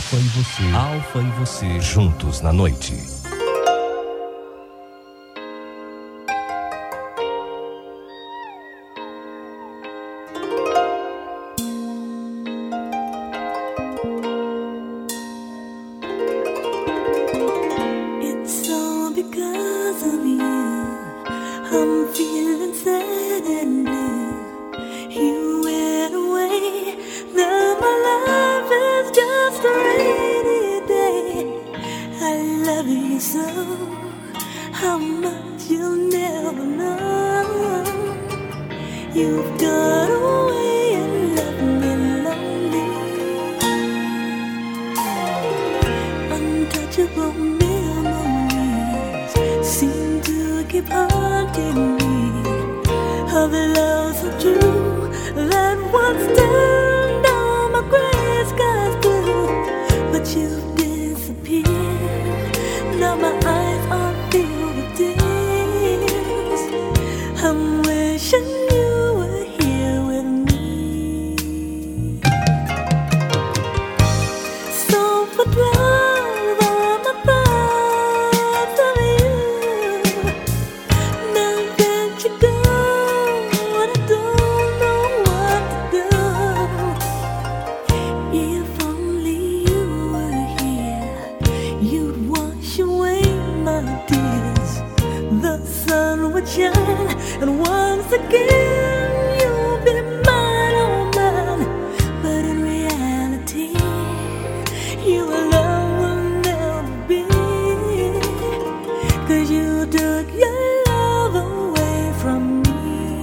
Alfa e você, juntos na noite. It's all because of you. I'm feeling sad and blue. You went away. Now my life is just a rainy day. I love you so, how much you'll never know. You've gone away and left me lonely. Untouchable memories seem to keep haunting me. Of the love so true that once turned all my gray skies blue. But you've disappeared. Now my eyes are filled with tears. I'm wishing you were here with me. So put love on my thoughts of you. Now that you go, I don't know what to do. If only you were here, you'd wash away my tears. The sun would shine, and once again you'll be mine, oh mine. But in reality, you alone will never be. 'Cause you took your love away from me.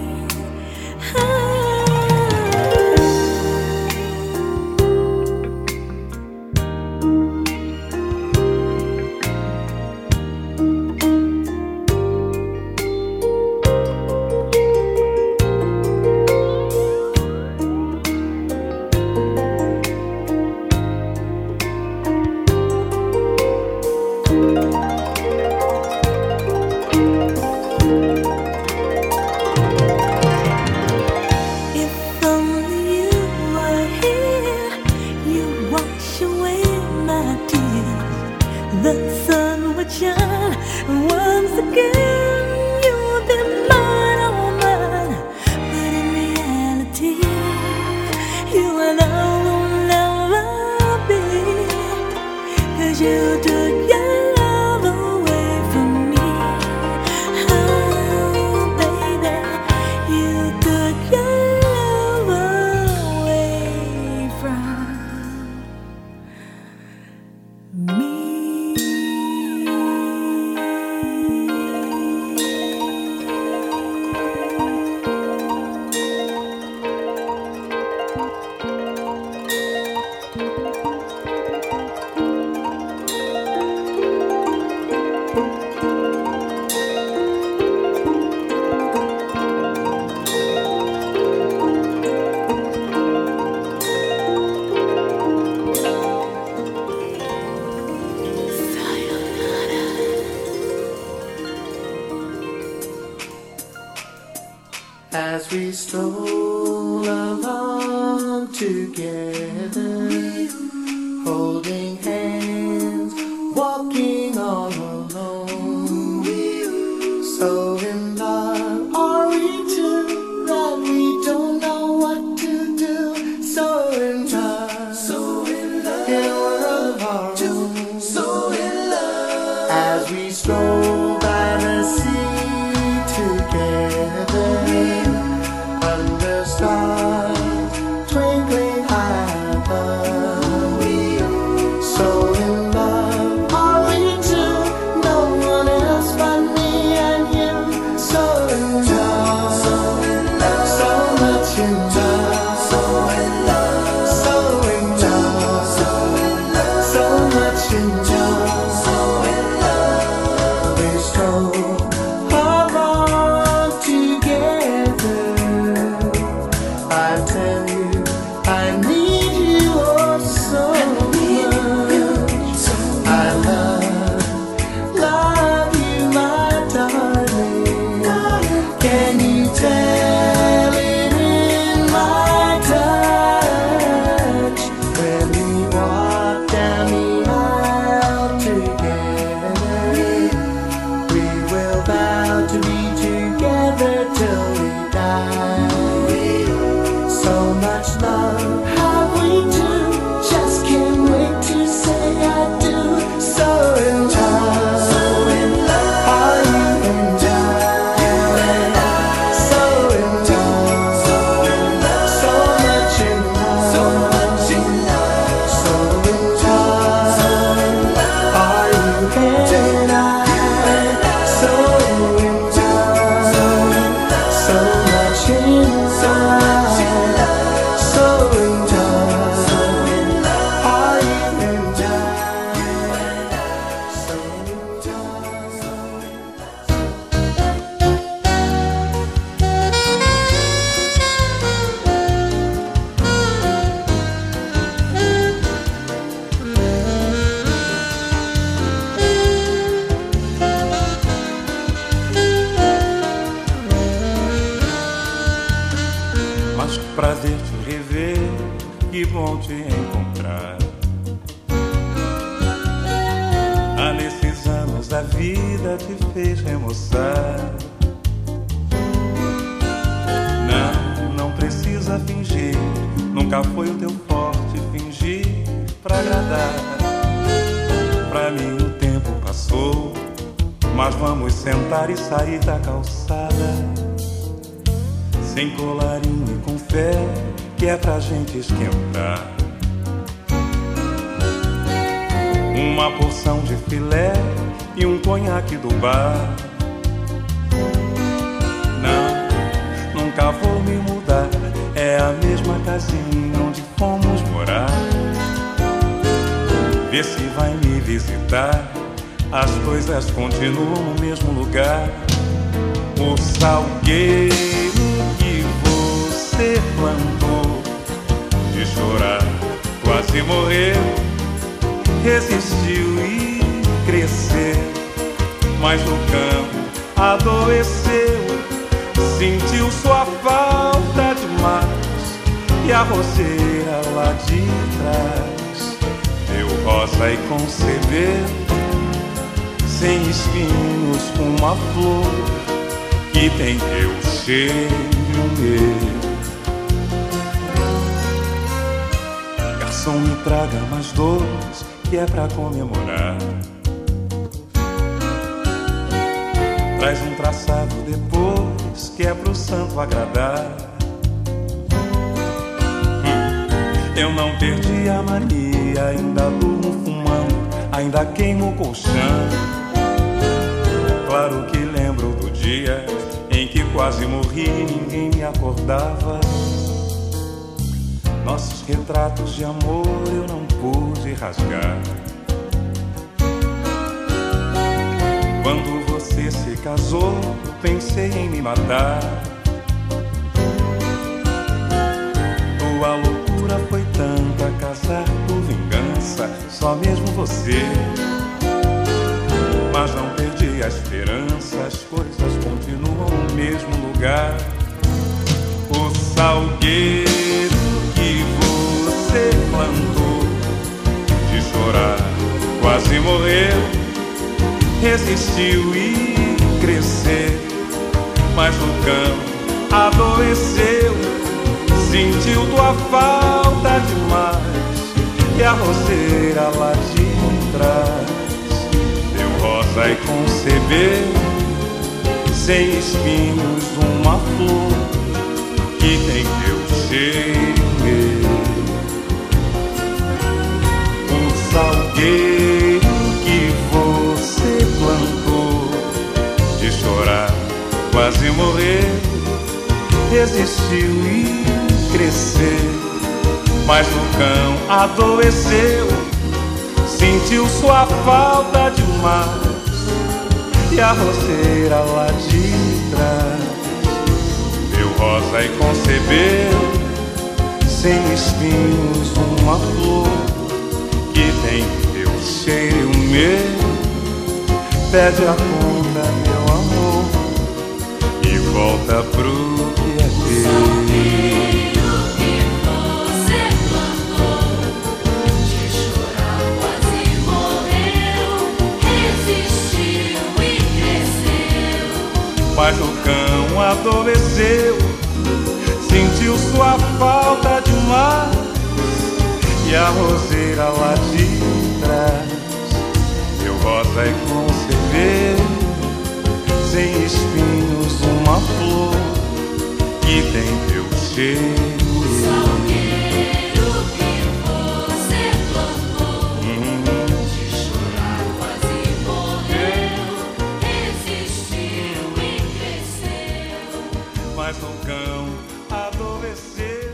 If only you were here, you'd wash away my tears. The sun would shine, and once again you would be mine, oh mine. But in reality, you alone will never be. 'Cause you took your love away from me. Oh, baby, you took your love away from me. As we stroll along together, holding hands, walking all alone. So in love are we two that we don't know what to do. So in love, in a world of our own. So in love, as we stroll by the sea together, under stars twinkling high above. So in love are we two, no one else but me and you. So in love, so much in love, so in love, so much in vida te fez remoçar. Não precisa fingir, nunca foi o teu forte fingir pra agradar. Pra mim o tempo passou, mas vamos sentar e sair da calçada, sem colarinho e com fé, que é pra gente esquentar. Uma porção de filé e um conhaque do bar. Não, nunca vou me mudar, é a mesma casinha onde fomos morar. Vê se vai me visitar, as coisas continuam no mesmo lugar. O salgueiro que você plantou, de chorar quase morreu, resistiu e cresceu, mas no campo adoeceu, sentiu sua falta demais, e a roseira lá de trás deu rosa e concebeu, sem espinhos, uma flor que tem teu cheiro meu. Garçom, me traga mais dois, que é pra comemorar. Traz um traçado depois, que é pro santo agradar. Eu não perdi a mania, ainda durmo fumando, ainda queimo o colchão. Claro que lembro do dia em que quase morri e ninguém me acordava. Nossos retratos de amor eu não pude rasgar. Quando você se casou, pensei em me matar. Tua loucura foi tanta, casar por vingança, só mesmo você. Mas não perdi a esperança, as coisas continuam no mesmo lugar. O salgueiro que você plantou, de chorar quase morreu, resistiu e cresceu, mas no campo adoeceu, sentiu tua falta demais, e a roseira lá de trás deu rosa e concebeu, sem espinhos, uma flor que tem teu cheiro meu. O salgueiro que você plantou, de chorar quase morreu, resistiu e cresceu, mas no cão adoeceu, sentiu sua falta demais, e a roseira lá de trás deu rosa e concebeu, sem espinhos, uma flor que tem teu cheiro meu. Pede a conta, meu amor, e volta pro que é teu. Mas o cão adoeceu, sentiu sua falta demais, e a roseira lá de trás deu rosa e concebeu, sem espinhos, uma flor que tem teu cheiro. Mas o cão adoeceu.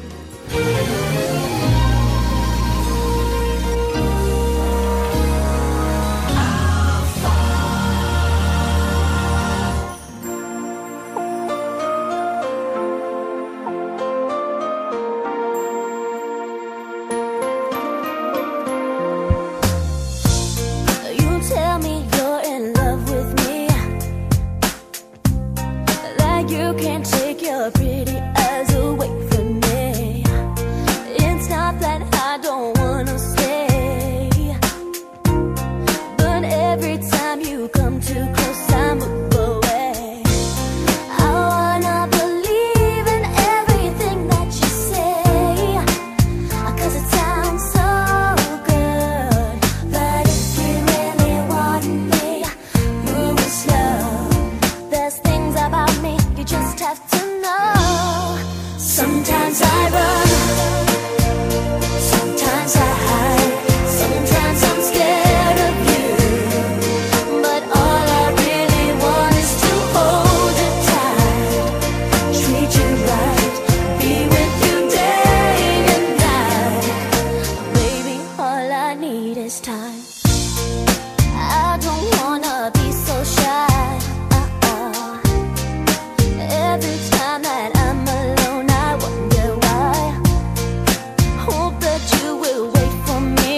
it's time. I don't wanna be so shy. Every time that I'm alone, I wonder why. Hope that you will wait for me.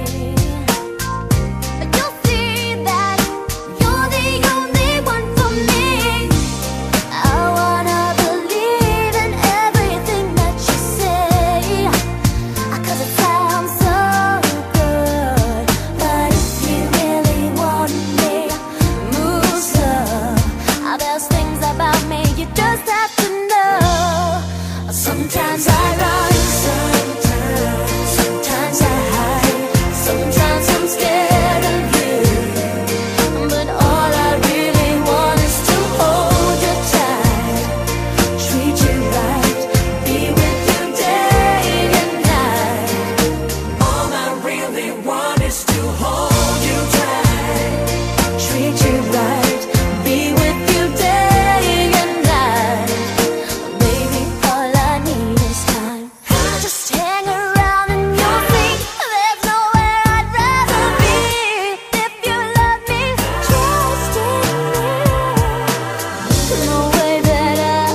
You'll see that you're the only one for me. I wanna believe in everything that you say, 'cause it sounds so good. But if you really want me, move slow. There's things about me you just have to know. Sometimes I run, sometimes I hide, sometimes I'm scared of you. But all I really want is to hold you tight, treat you right, be with you day and night. All I really want is to hold you tight, treat you right, be with you day and night. Baby, all I need is time. Just hang around and you'll see there's nowhere I'd rather be. If you love me, trust in me, the way that I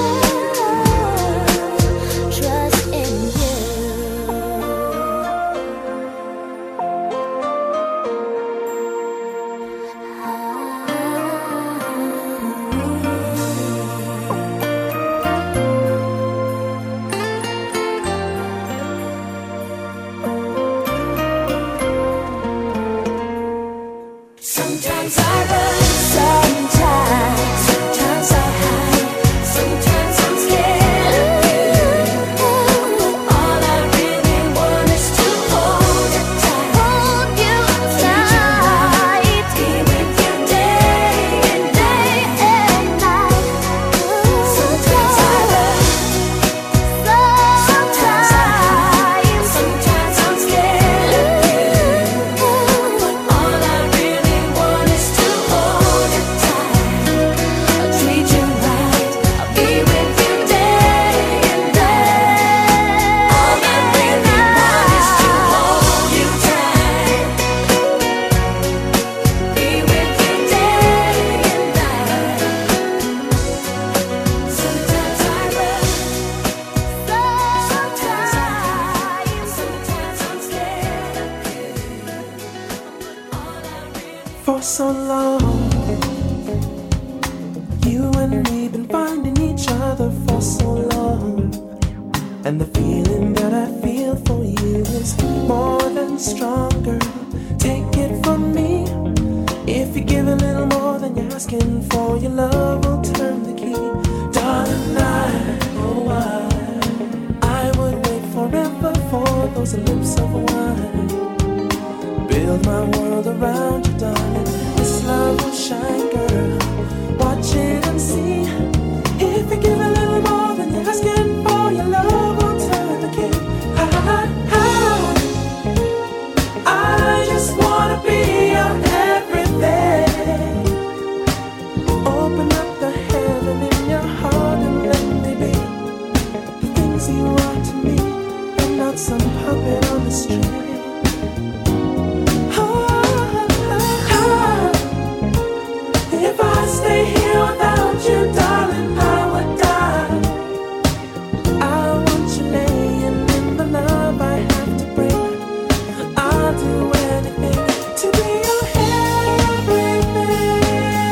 trust in you. Sometimes I run, sometimes I hide, sometimes I'm scared of you. All I really want is to hold you tight, be with you day and night. Sometimes I run, sometimes I hide, sometimes I'm scared of you. All I really want is to hold you tight, treat you right, I'll be with you day and night. All I really want is to hold you tight, be with you day and night. Sometimes I run, sometimes I hide, sometimes I'm scared of you. All I really For so long, you and me been finding each other for so long, and the feeling that I feel for you is more than stronger. Take it from me, if you give a little more than you're asking for, your love will turn the key. Darling, I would wait forever for those lips of wine. Build my world around you, darling. This love will shine, girl. Watch it and see. If you give a little more than you're asking for, your love will turn the key. I just wanna be your everything. Open up the heaven in your heart and let me be the things you are to me, and not some puppet on the string. If I stay here without you, darling, I would die. I want you laying in the love I have to bring. I'll do anything to be your everything.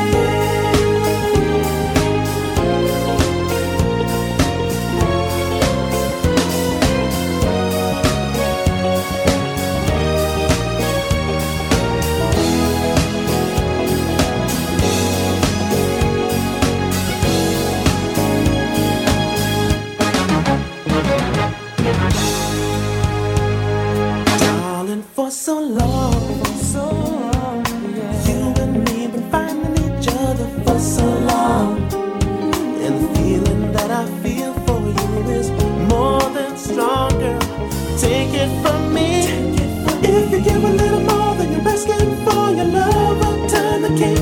Darling, for so long, yeah. You and me been finding each other for so long, and the feeling that I feel for you is more than stronger. Take it from me, if you give a little more than you're asking for, your love will turn the key.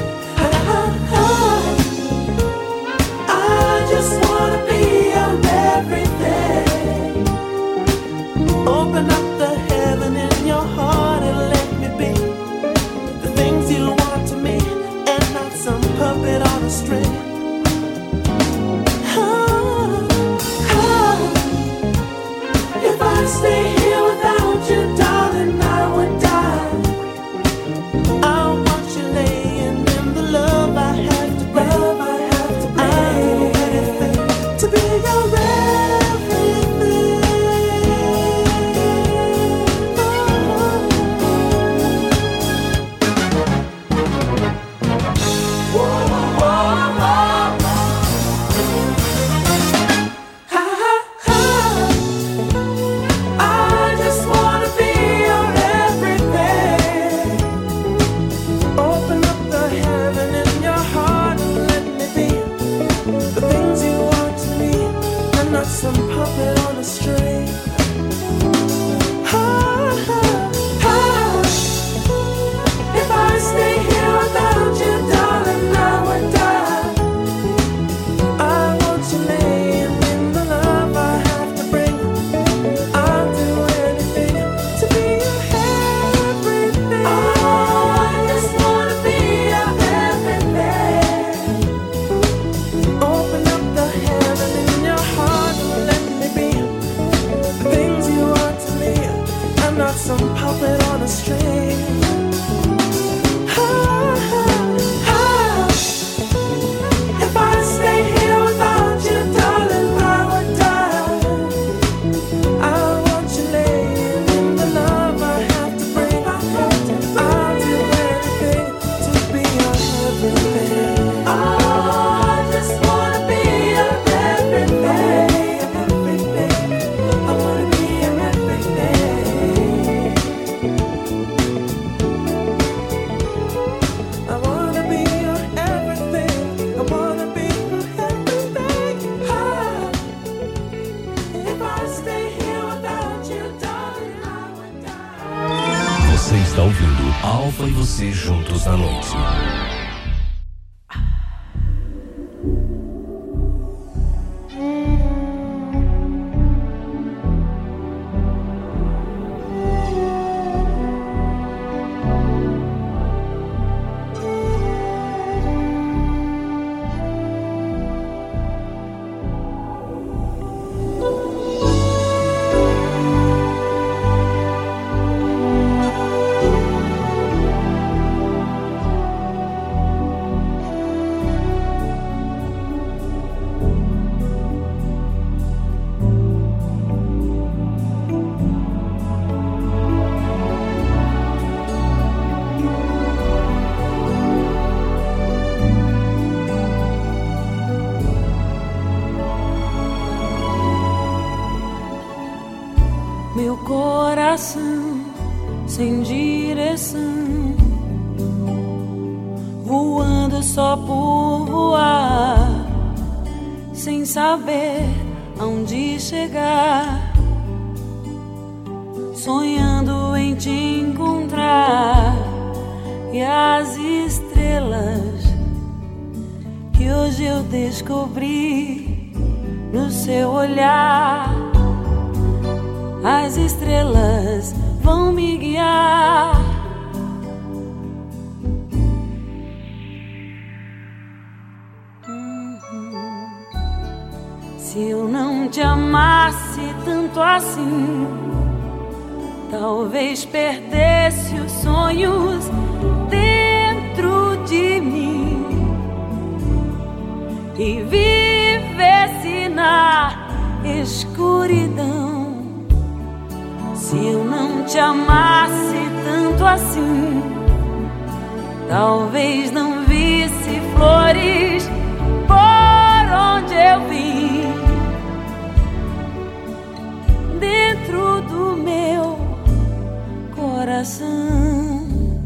I just wanna be your everything. Open up the heaven in your heart and let me be Você está ouvindo Alfa e você juntos na noite. Meu coração sem direção, voando só por voar, sem saber aonde chegar, sonhando em te encontrar. E as estrelas que hoje eu descobri no seu olhar, as estrelas vão me guiar. Se eu não te amasse tanto assim, talvez perdesse os sonhos dentro de mim e vivesse na escuridão. Se eu não te amasse tanto assim, talvez não visse flores por onde eu vim, dentro do meu coração.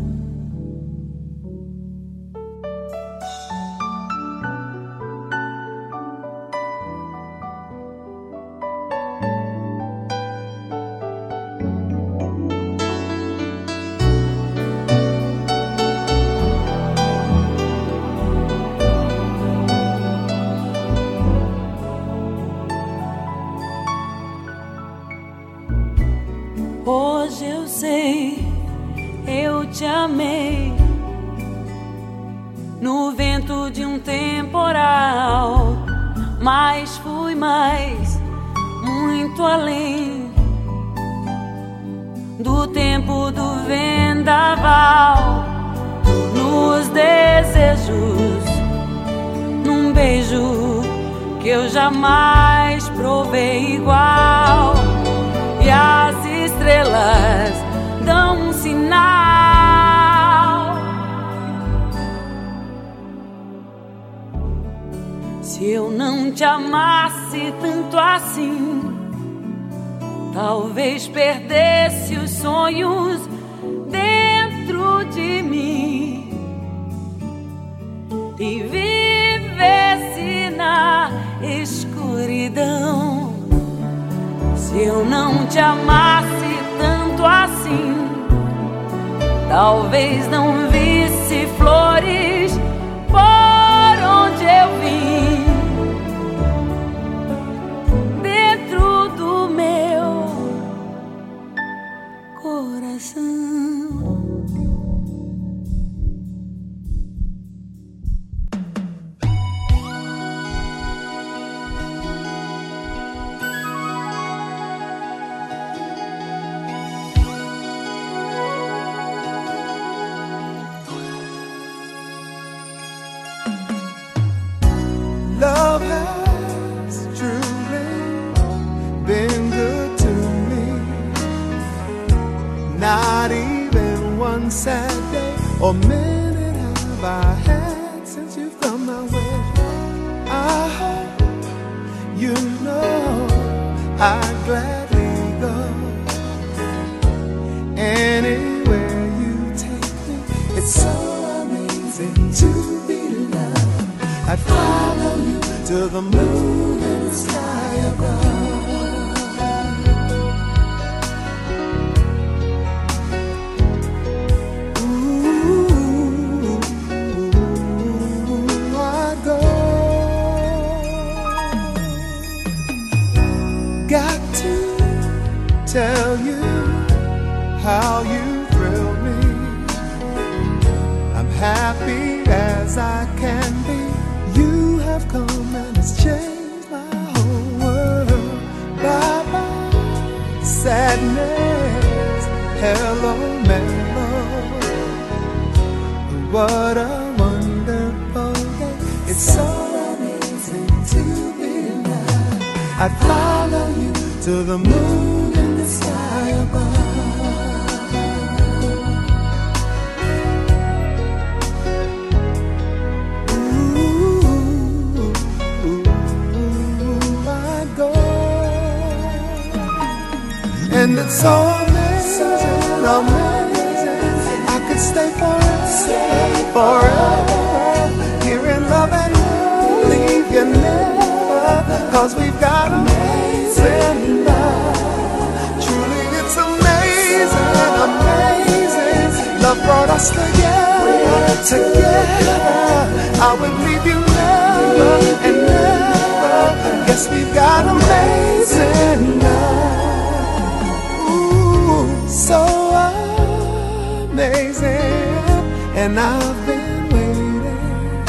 Hoje eu sei, eu te amei no vento de um temporal, mas fui mais, muito além do tempo do vendaval, nos desejos, num beijo que eu jamais provei igual. E as estrelas dão um sinal. Se eu não te amasse tanto assim, talvez perdesse os sonhos dentro de mim e vivesse na escuridão. Se eu não te amasse tanto assim, talvez não visse flores por onde eu vim, dentro do meu coração. Love has truly been good to me. Not even one sad day or minute have I had since you've come my way. I hope you know I'd gladly go anywhere you take me. It's so amazing to be loved. I'd follow you to the moon and the sky above. I can be. You have come and it's changed my whole world. Bye-bye sadness, hello mellow. What a wonderful day. It's so amazing to be alive. I'd follow you to the moon and the sky above. And it's so amazing, amazing. I could stay forever, here in love and leave you never. Cause we've got amazing love. Truly it's amazing, amazing. Love brought us together. I would leave you never and never. Yes, we've got amazing love. So amazing, and I've been waiting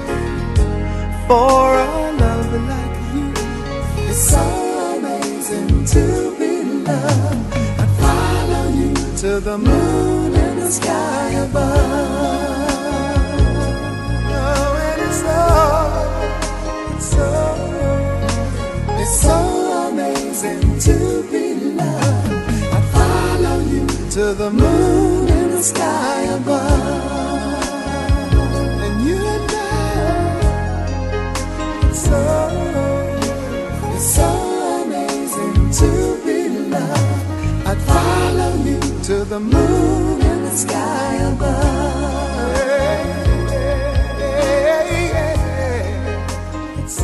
for a love like you. It's so amazing to be loved. I'd follow you to the moon and the sky above. Oh, and it's so amazing to be loved. To the moon and the sky above. And you and I, it's so amazing to be loved. I'd follow you to the moon and the sky above. It's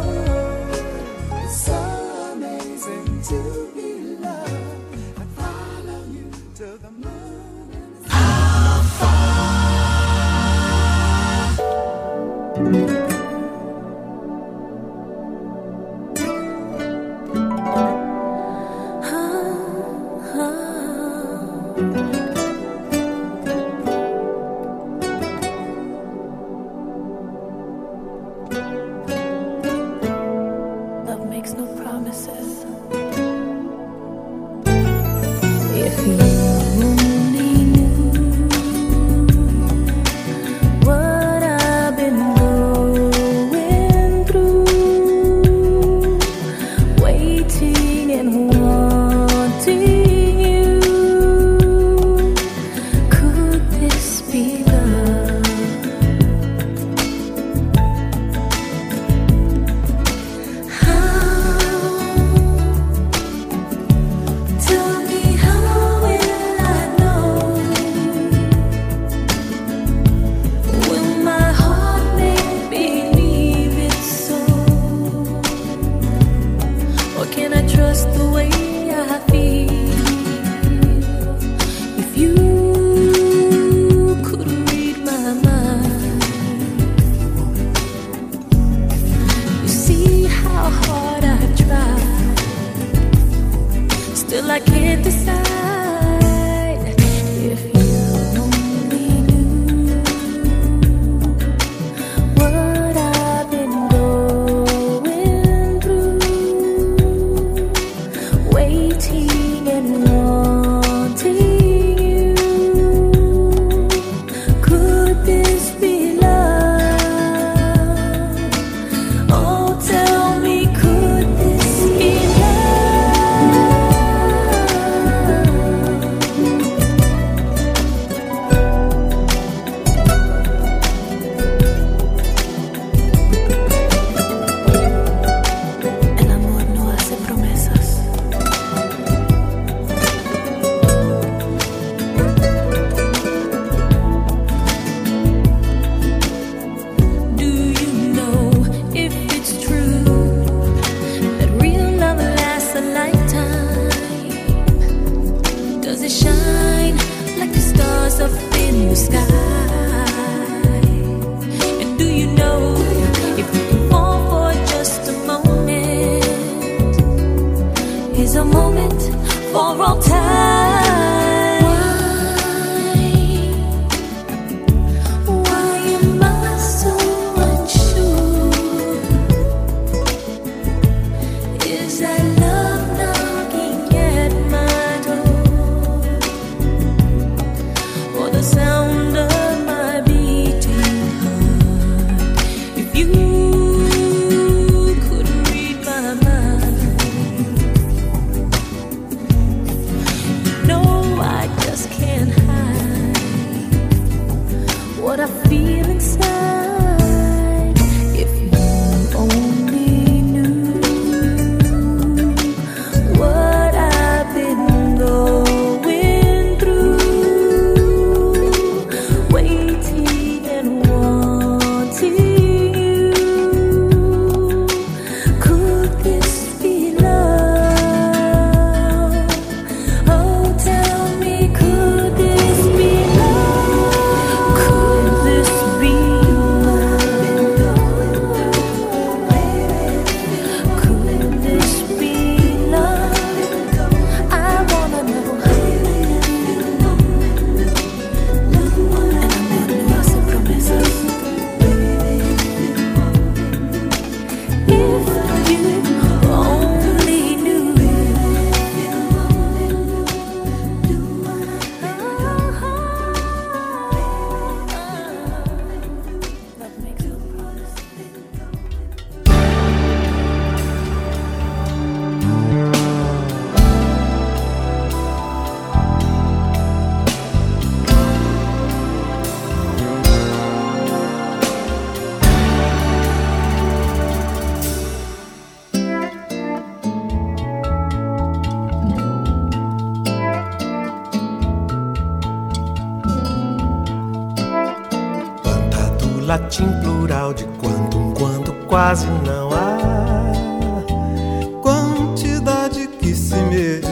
so amazing to be loved. I'd follow you to the moon and the sky. Love makes no promises. If you only knew what I've been going through, waiting and wanting you, could this be love? Tell me, how will I know? Will my heart make believe it's so? Or can I trust the way I feel? If you could read my mind, you see how hard I try. Still I can't decide. If you only knew what I've been going through, waiting and wanting you, could this be love? Oh, tell me, could this be El amor no hace promesas. Do you know if it's true that real love lasts a lifetime? Does it shine like the stars up in the sky? And do you know if you can fall for just a moment? Is a moment for all time? Why am I so what I feel inside. If you only knew what I've been going through, waiting and wanting you. Could this be love? Oh, tell me, could this be love? Could this be love? Could this be love? I wanna know. Enamorados y promesas. If you only knew. Love makes a promise. Plantado latim plural de quando em quando quase não há quantidade que se medir,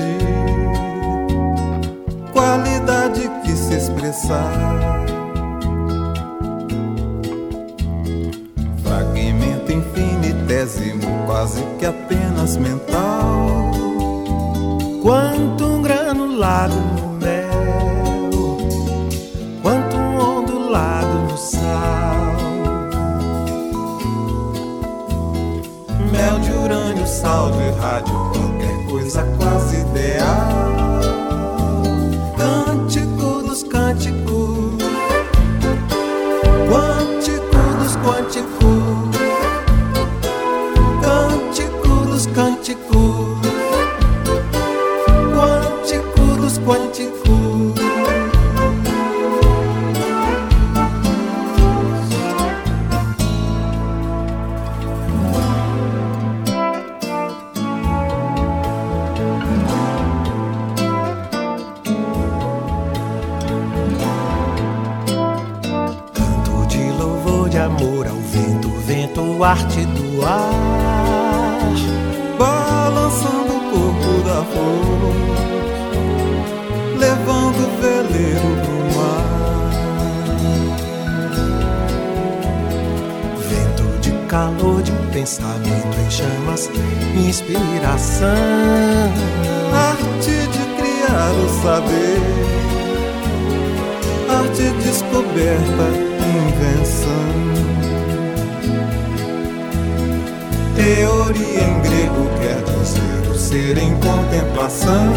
qualidade que se expressar, fragmento infinitésimo, quase que apenas mental, quanto um granulado no mel, quanto um ondulado no sal, mel de urânio, sal de rádio, qualquer coisa quase ideal. Cântico dos cânticos, quântico dos quânticos, cântico dos cânticos, quântico dos quânticos. Canto de louvor, de amor ao vento, vento, arte do ar, balançando o corpo da flor, levando o veleiro pro mar. Vento de calor, de pensamento em chamas, inspiração, arte de criar o saber, arte descoberta, invenção. Teoria em grego quer dizer o ser em contemplação.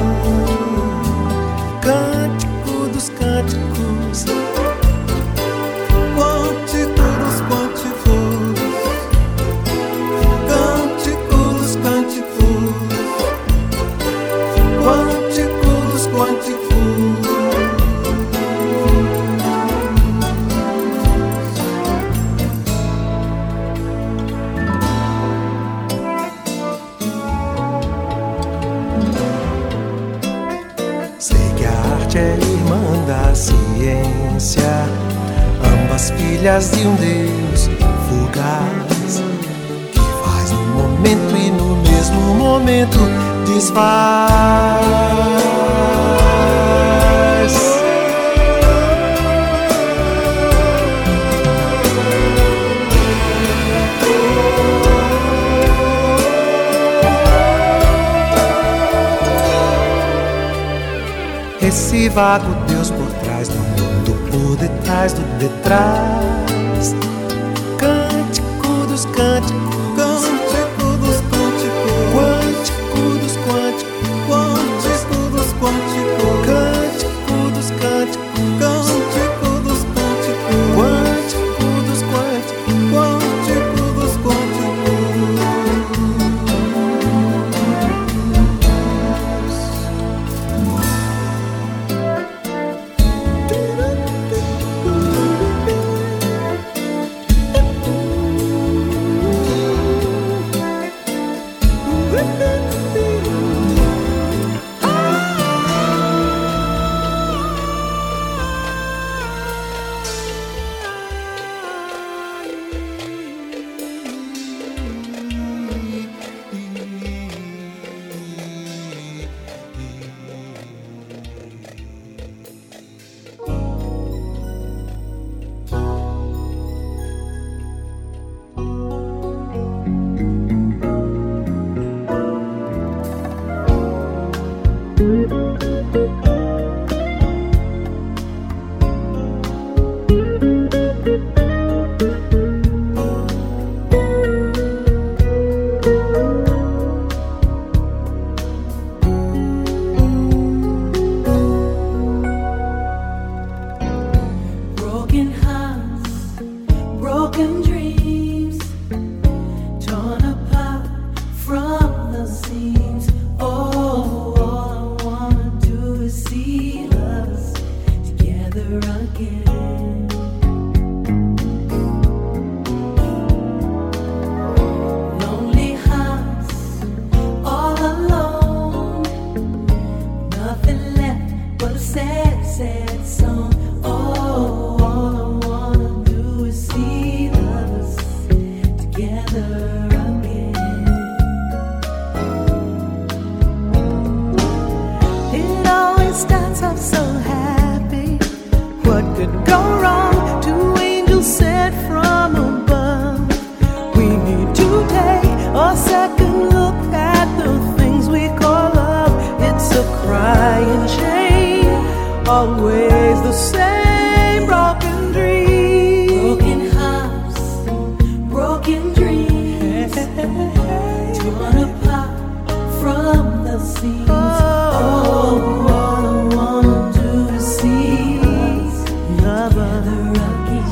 Cântico dos cânticos, quântico dos quânticos, cântico dos cânticos, quântico dos quânticos. Sei que a arte é irmã da ciência, ambas filhas de um Deus fugaz, que faz no momento e no mesmo momento desfaz. Esse vago Deus por trás do mundo, por detrás do detrás. Cântico dos cânticos, cântico dos cânticos, quântico dos quânticos, quântico dos quânticos, cântico dos cânticos, cântico dos quânticos, quântico dos quânticos, quântico dos quânticos. broken dreams, torn apart from the seams. Oh, all I wanna do is see us together again. Lonely house, all alone, nothing left but a sad, sad song. Oh, all I wanna do is see us together again. It always starts off so happy. What could go wrong? Two angels sent from above. We need to take a second look at the things we call love. It's a crying shame, always the same broken dream. Broken hearts, broken dreams, torn apart from the seams. Oh, all I wanna do is see us together again.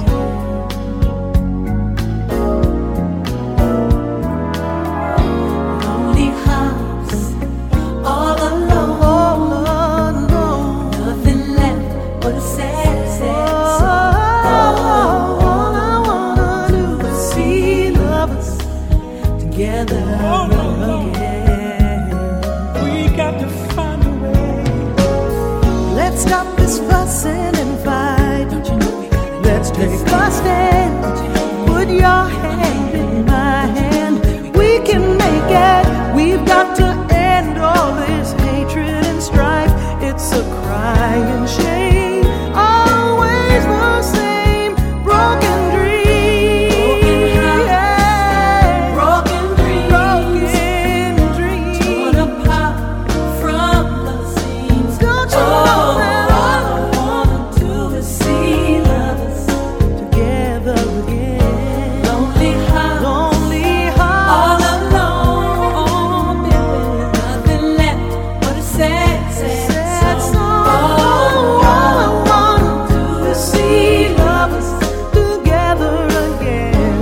Lonely house, all alone, nothing left but a sad, sad song. Oh, all I wanna do is see lovers together again. We got to find a way. Let's stop this fussing and fight. Let's take a stand. Put your hand in my hand. We can make it. We've got to end all this hatred and strife. It's a crying shame, always the same broken dream. Broken dreams, torn apart from the seams. Don't you know that all I wanna do is see lovers together again? Lonely hearts, all alone, nothing left but a sad, sad song. Oh, all I wanna do is see lovers together again.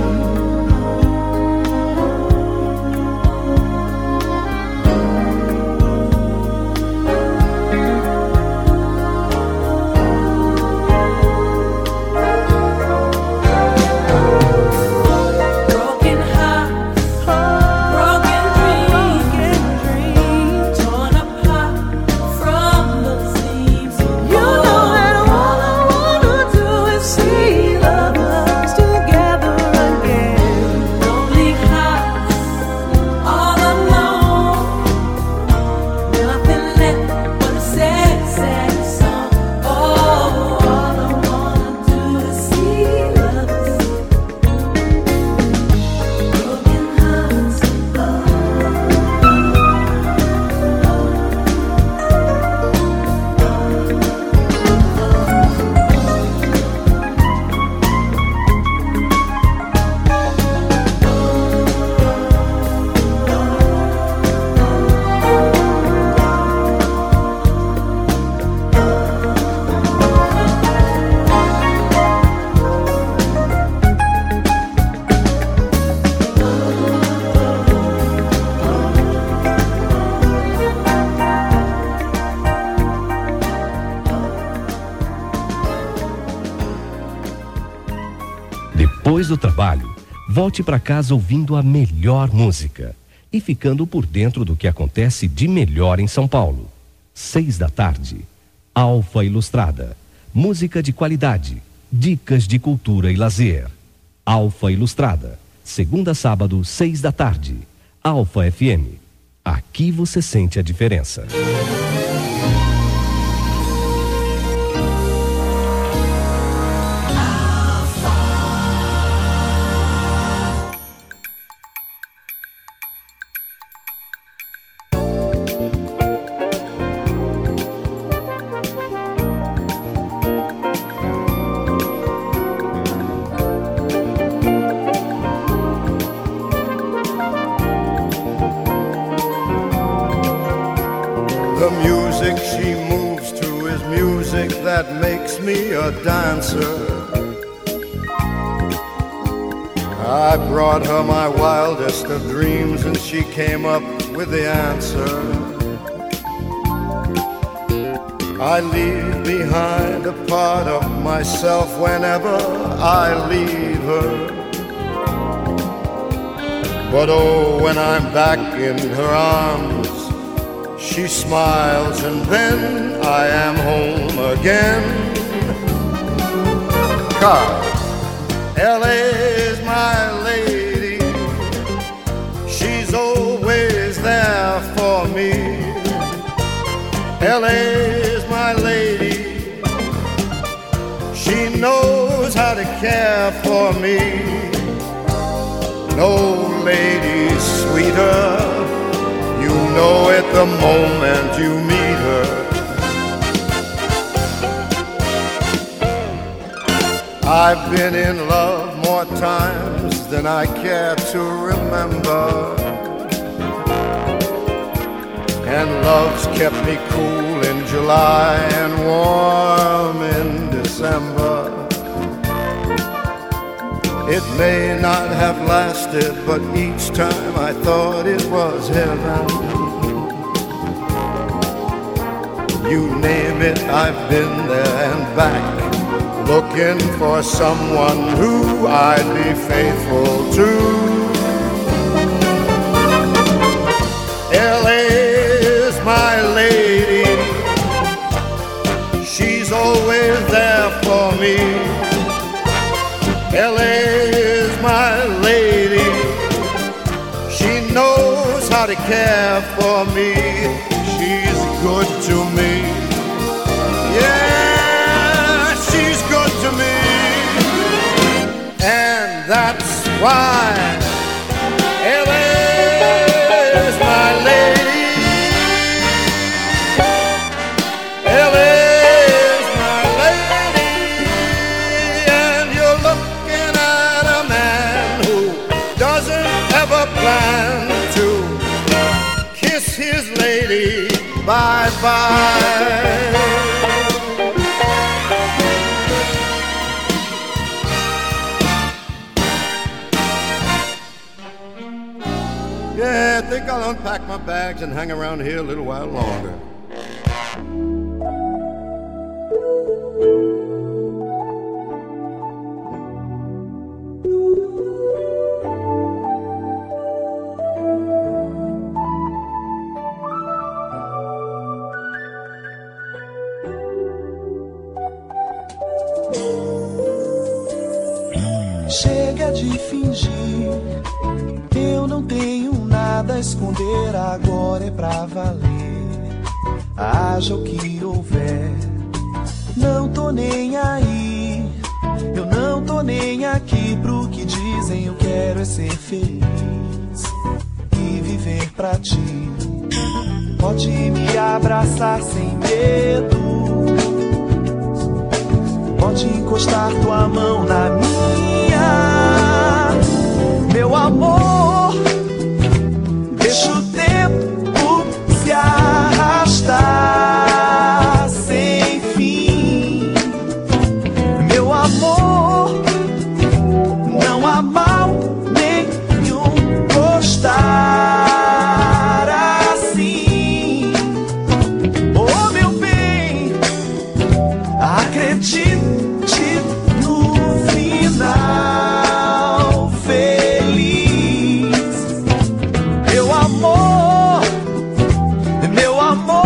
Broken hearts, broken dreams, torn apart from the seams. You know that all I wanna do is see lovers together again. Lonely hearts, all alone, nothing left but a sad, sad song. Oh, all I wanna do is see lovers. Broken hearts, Depois do trabalho, volte para casa ouvindo a melhor música e ficando por dentro do que acontece de melhor em São Paulo. 6 da tarde, Alfa Ilustrada. Música de qualidade, dicas de cultura e lazer. Alfa Ilustrada. Segunda a sábado, 6 da tarde. Alfa FM. Aqui você sente a diferença. The music she moves to is music that makes me a dancer. I brought her my wildest of dreams and she came up with the answer. I leave behind a part of myself whenever I leave her. But oh, when I'm back in her arms, she smiles and then I am home again. 'Cause L.A.'s my lady, she's always there for me. L.A.'s my lady, she knows how to care for me. No lady sweeter, you know it the moment you meet her. I've been in love more times than I care to remember, and love's kept me cool in July and warm in December. It may not have lasted, but each time I thought it was heaven. You name it, I've been there and back, looking for someone who I'd be faithful to. L.A.'s my lady, she's always there for me. L.A.'s my lady, she knows how to care for me. She's good to me. Yeah, she's good to me. And that's why L.A.'s my lady. L.A.'s my lady. And you're looking at a man who doesn't ever plan to kiss his lady bye-bye. Yeah, I think I'll unpack my bags and hang around here a little while longer. Chega de fingir, eu não tenho nada a esconder, agora é pra valer. Haja o que houver, não tô nem aí, eu não tô nem aqui pro que dizem, eu quero é ser feliz e viver pra ti. Pode me abraçar sem medo, pode encostar tua mão na minha, meu amor. Deixa o tempo se arrastar sem fim, meu amor. Não há mal nenhum gostar assim. Oh, meu bem, acredite no final feliz. Meu amor, meu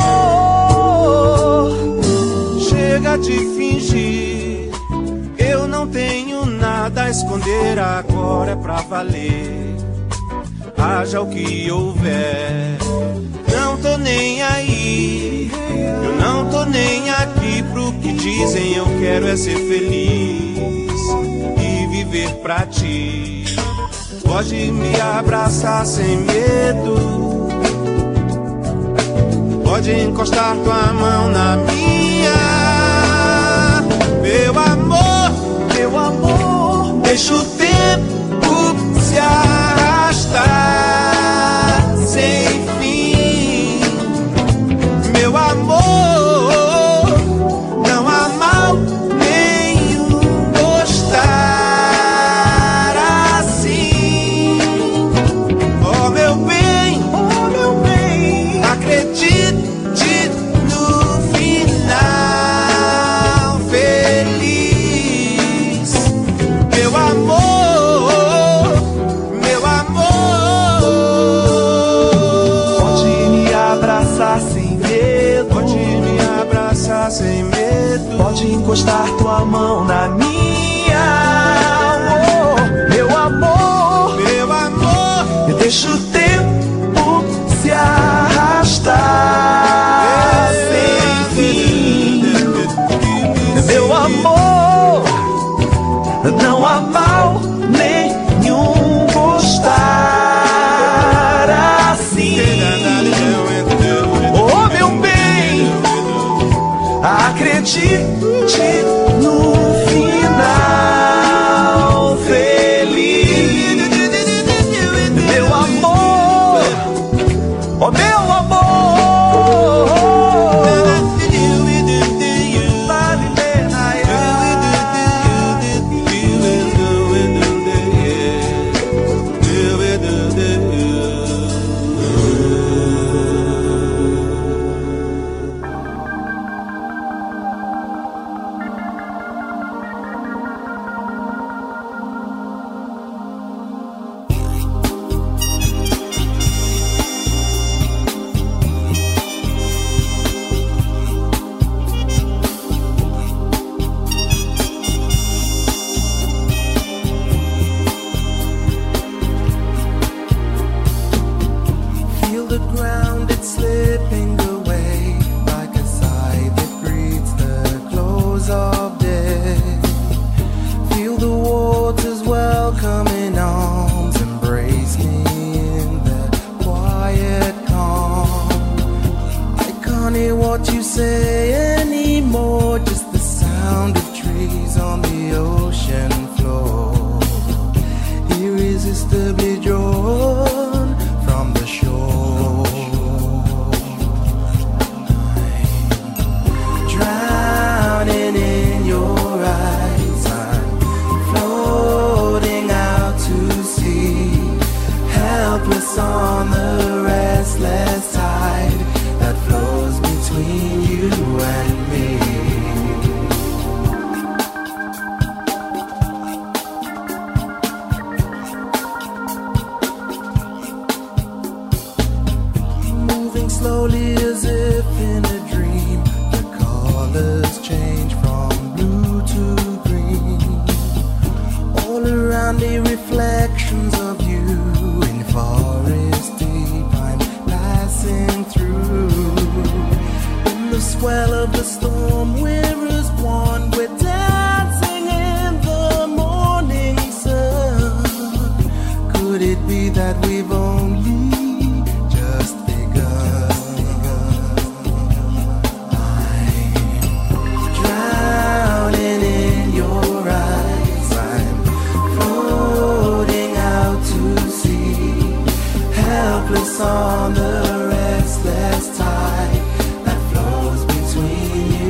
amor, chega de fingir, eu não tenho nada a esconder, agora é pra valer. Haja o que houver, não tô nem aí, eu não tô nem aqui pro que dizem, eu quero é ser feliz e viver pra ti. Pode me abraçar sem medo, pode encostar tua mão na minha, meu amor, meu amor. Deixa o tempo se arrastar sem fim, meu amor. Não há mal nenhum gostar assim. encostar tua mão na minha. Oh, meu amor, deixa o tempo se arrastar sem fim. Meu amor, não há mal nenhum gostar assim. Oh, meu bem, acredite no final feliz. Meu amor, oh meu amor. On the restless tide that flows between you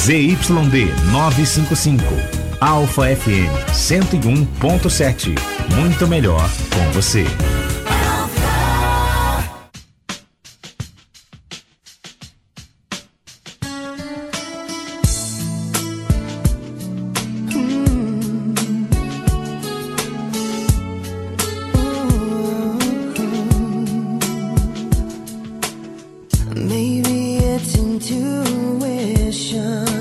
ZYD 955, Alfa FM 101.7. Muito melhor com você. Maybe it's intuition,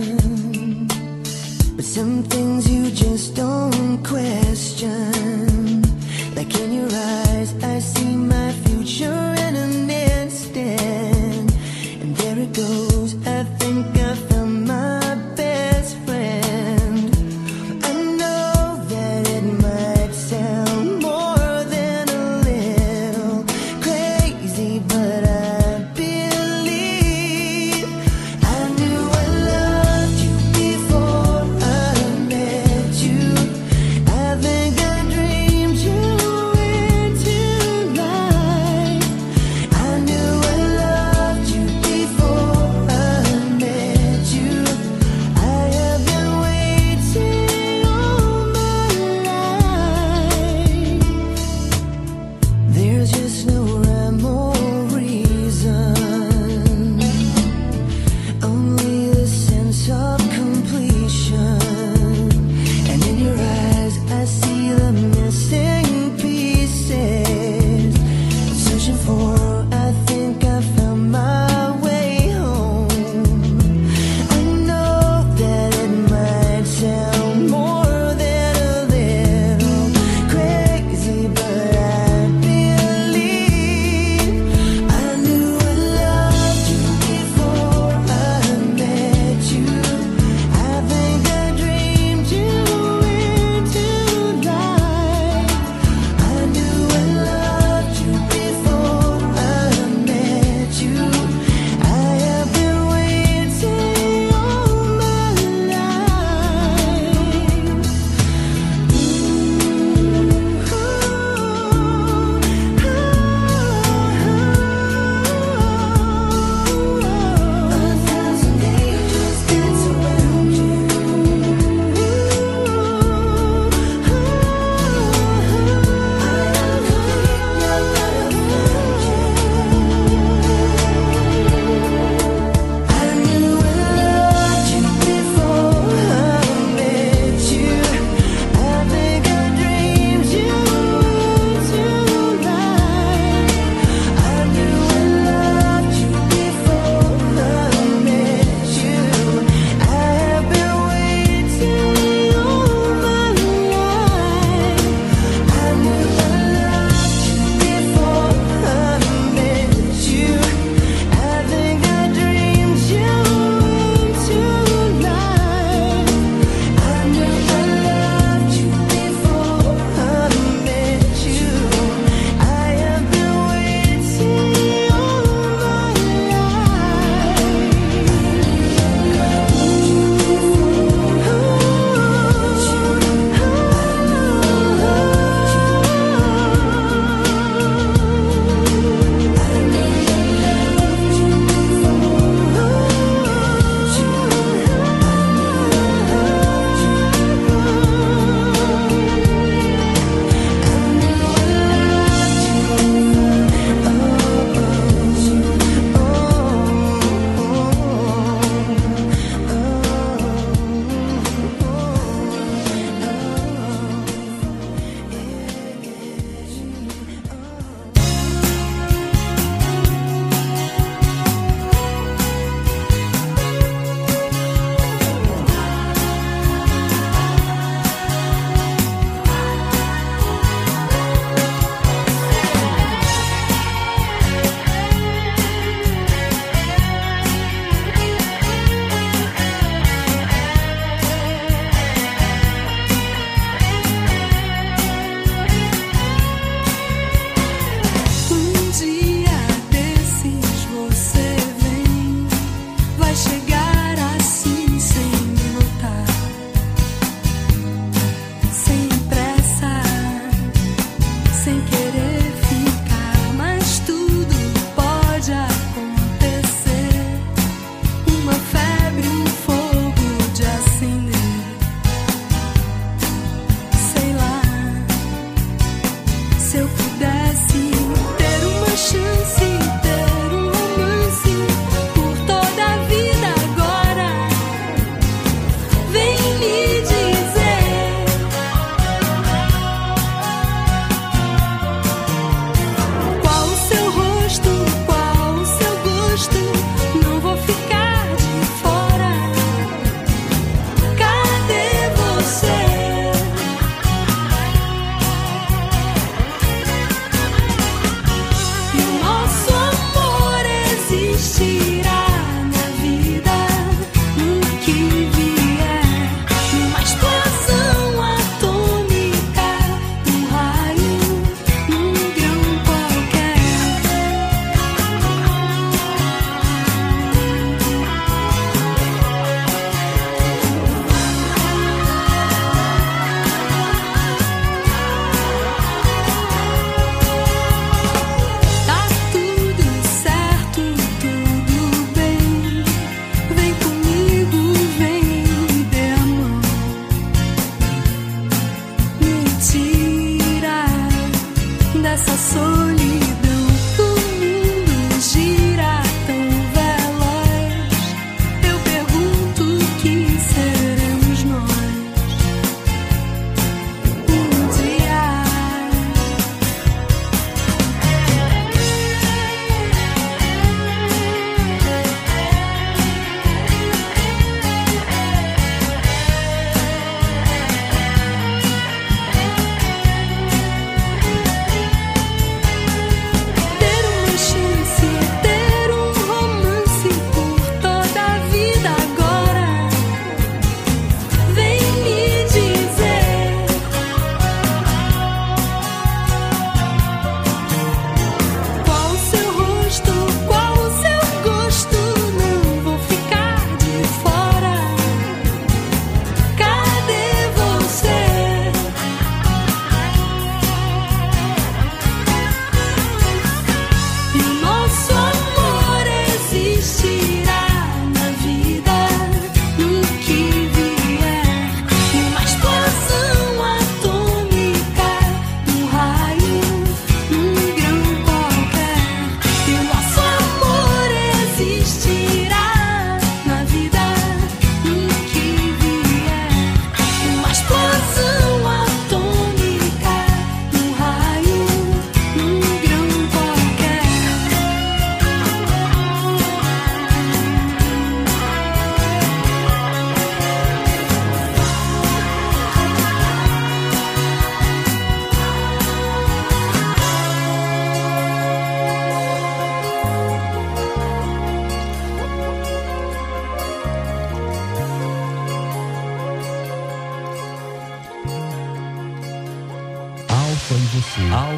but some things you just don't question. Like in your eyes, I see my future in an instant, and there it goes. I think I found my best friend. I know that it might sound more than a little crazy, but I believe I knew I loved you before I met you.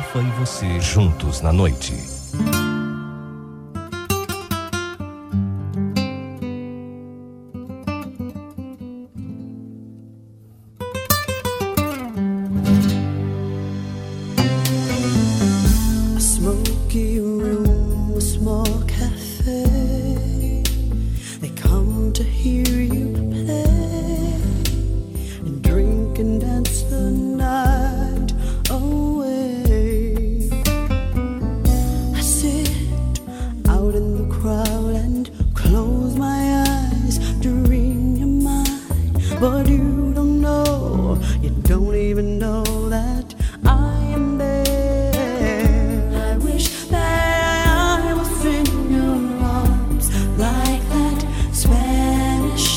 Alfa e você juntos na noite. A smoky room, a small cafe. They come to hear you play and drink and dance the night away. I sit out in the crowd and close my eyes to read your mind, but you don't know, you don't even know that I am there. I wish that I was in your arms like that Spanish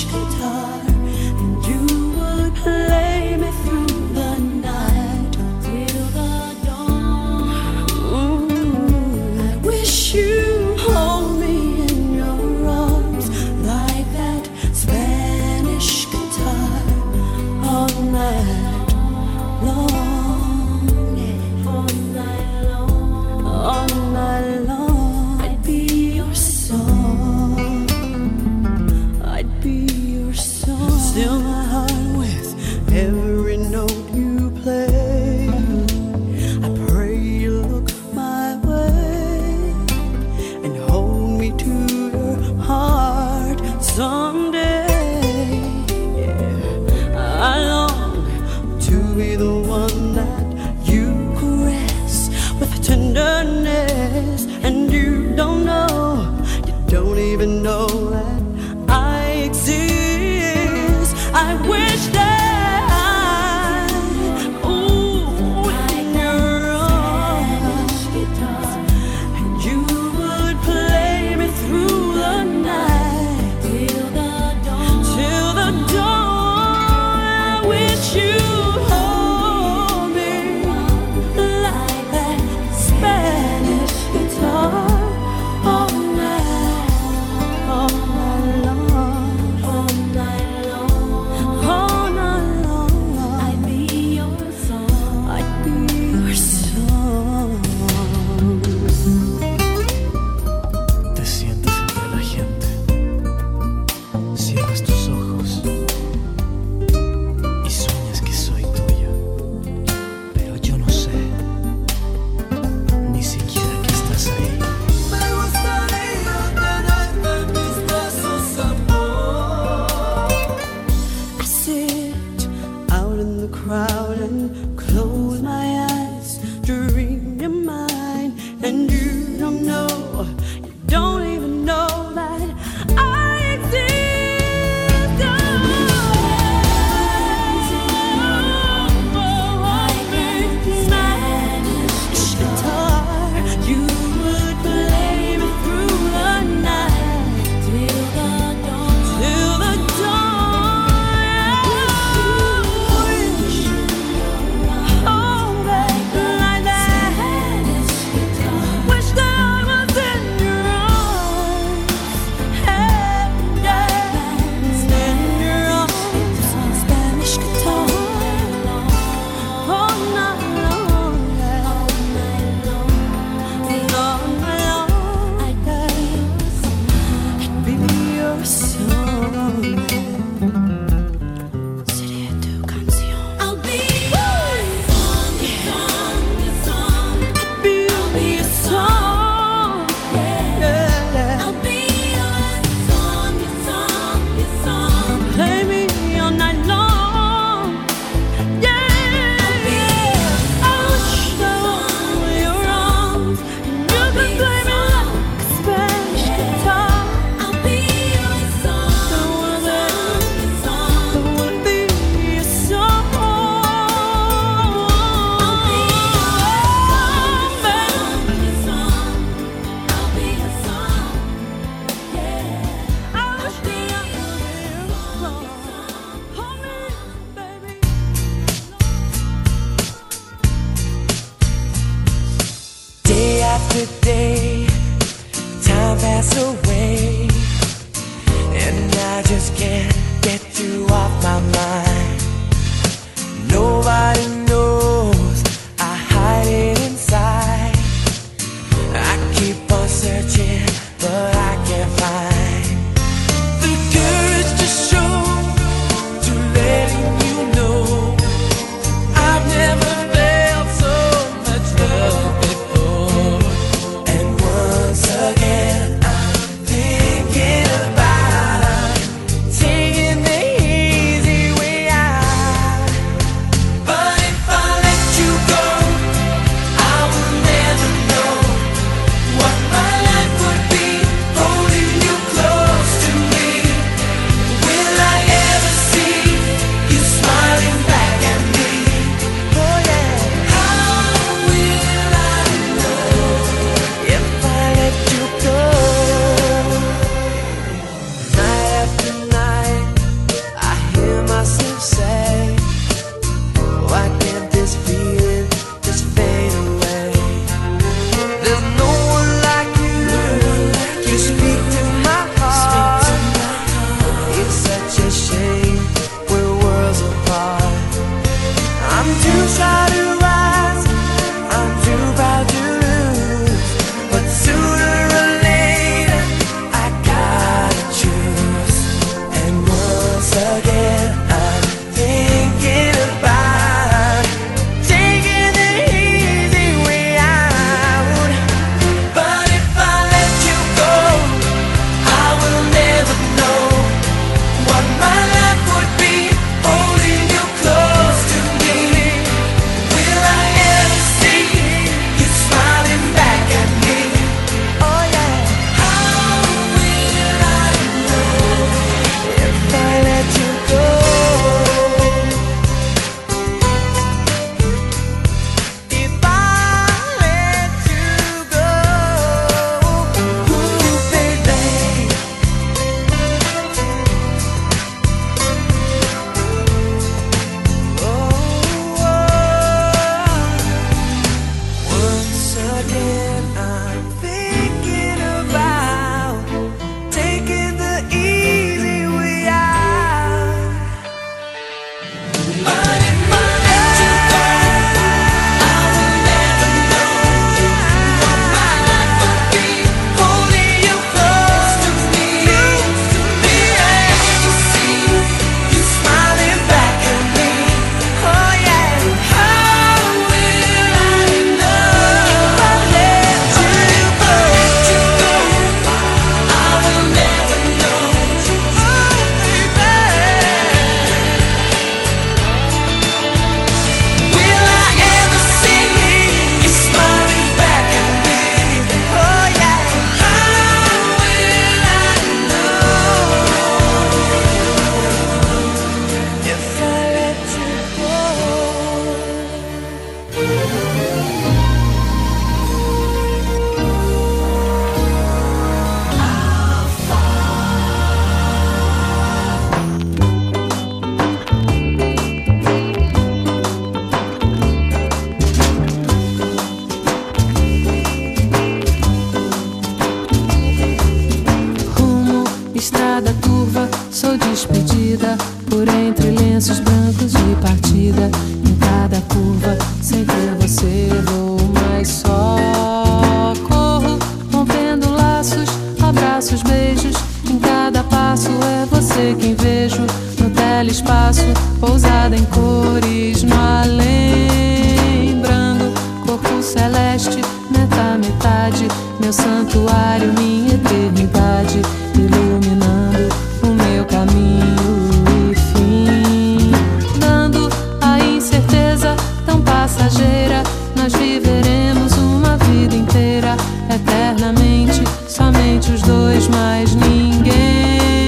sou despedida por entre lenços brancos de partida. Em cada curva, sem ter você, vou mais só. Corro, rompendo laços, abraços, beijos. Em cada passo é você quem vejo. No telespaço, pousada em cores, no além. Brando, corpo celeste, metade, meu santuário, minha eternidade, iluminando o meu caminho e fim, dando a incerteza tão passageira. Nós viveremos uma vida inteira, eternamente, somente os dois, mais ninguém.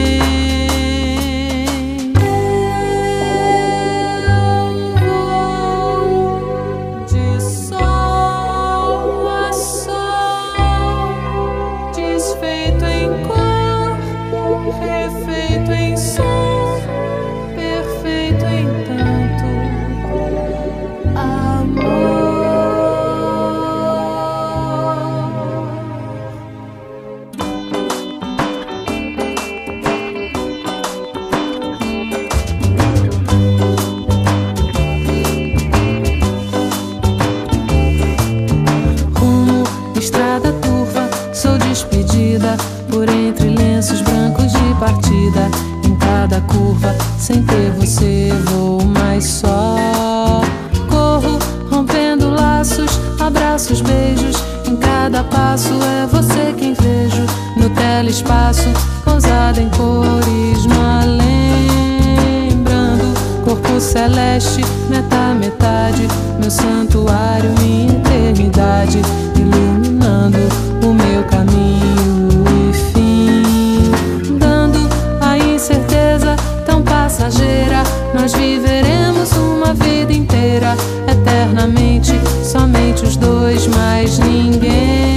Em cada curva, sem ter você, vou mais só. Corro, rompendo laços, abraços, beijos. Em cada passo é você quem vejo. No telespaço, pousada em cores, no além. Brando, corpo celeste, metade, meu santuário, minha eternidade, iluminando o meu caminho e fim, dando a incerteza tão passageira. Nós viveremos uma vida inteira, eternamente, somente os dois, mais ninguém.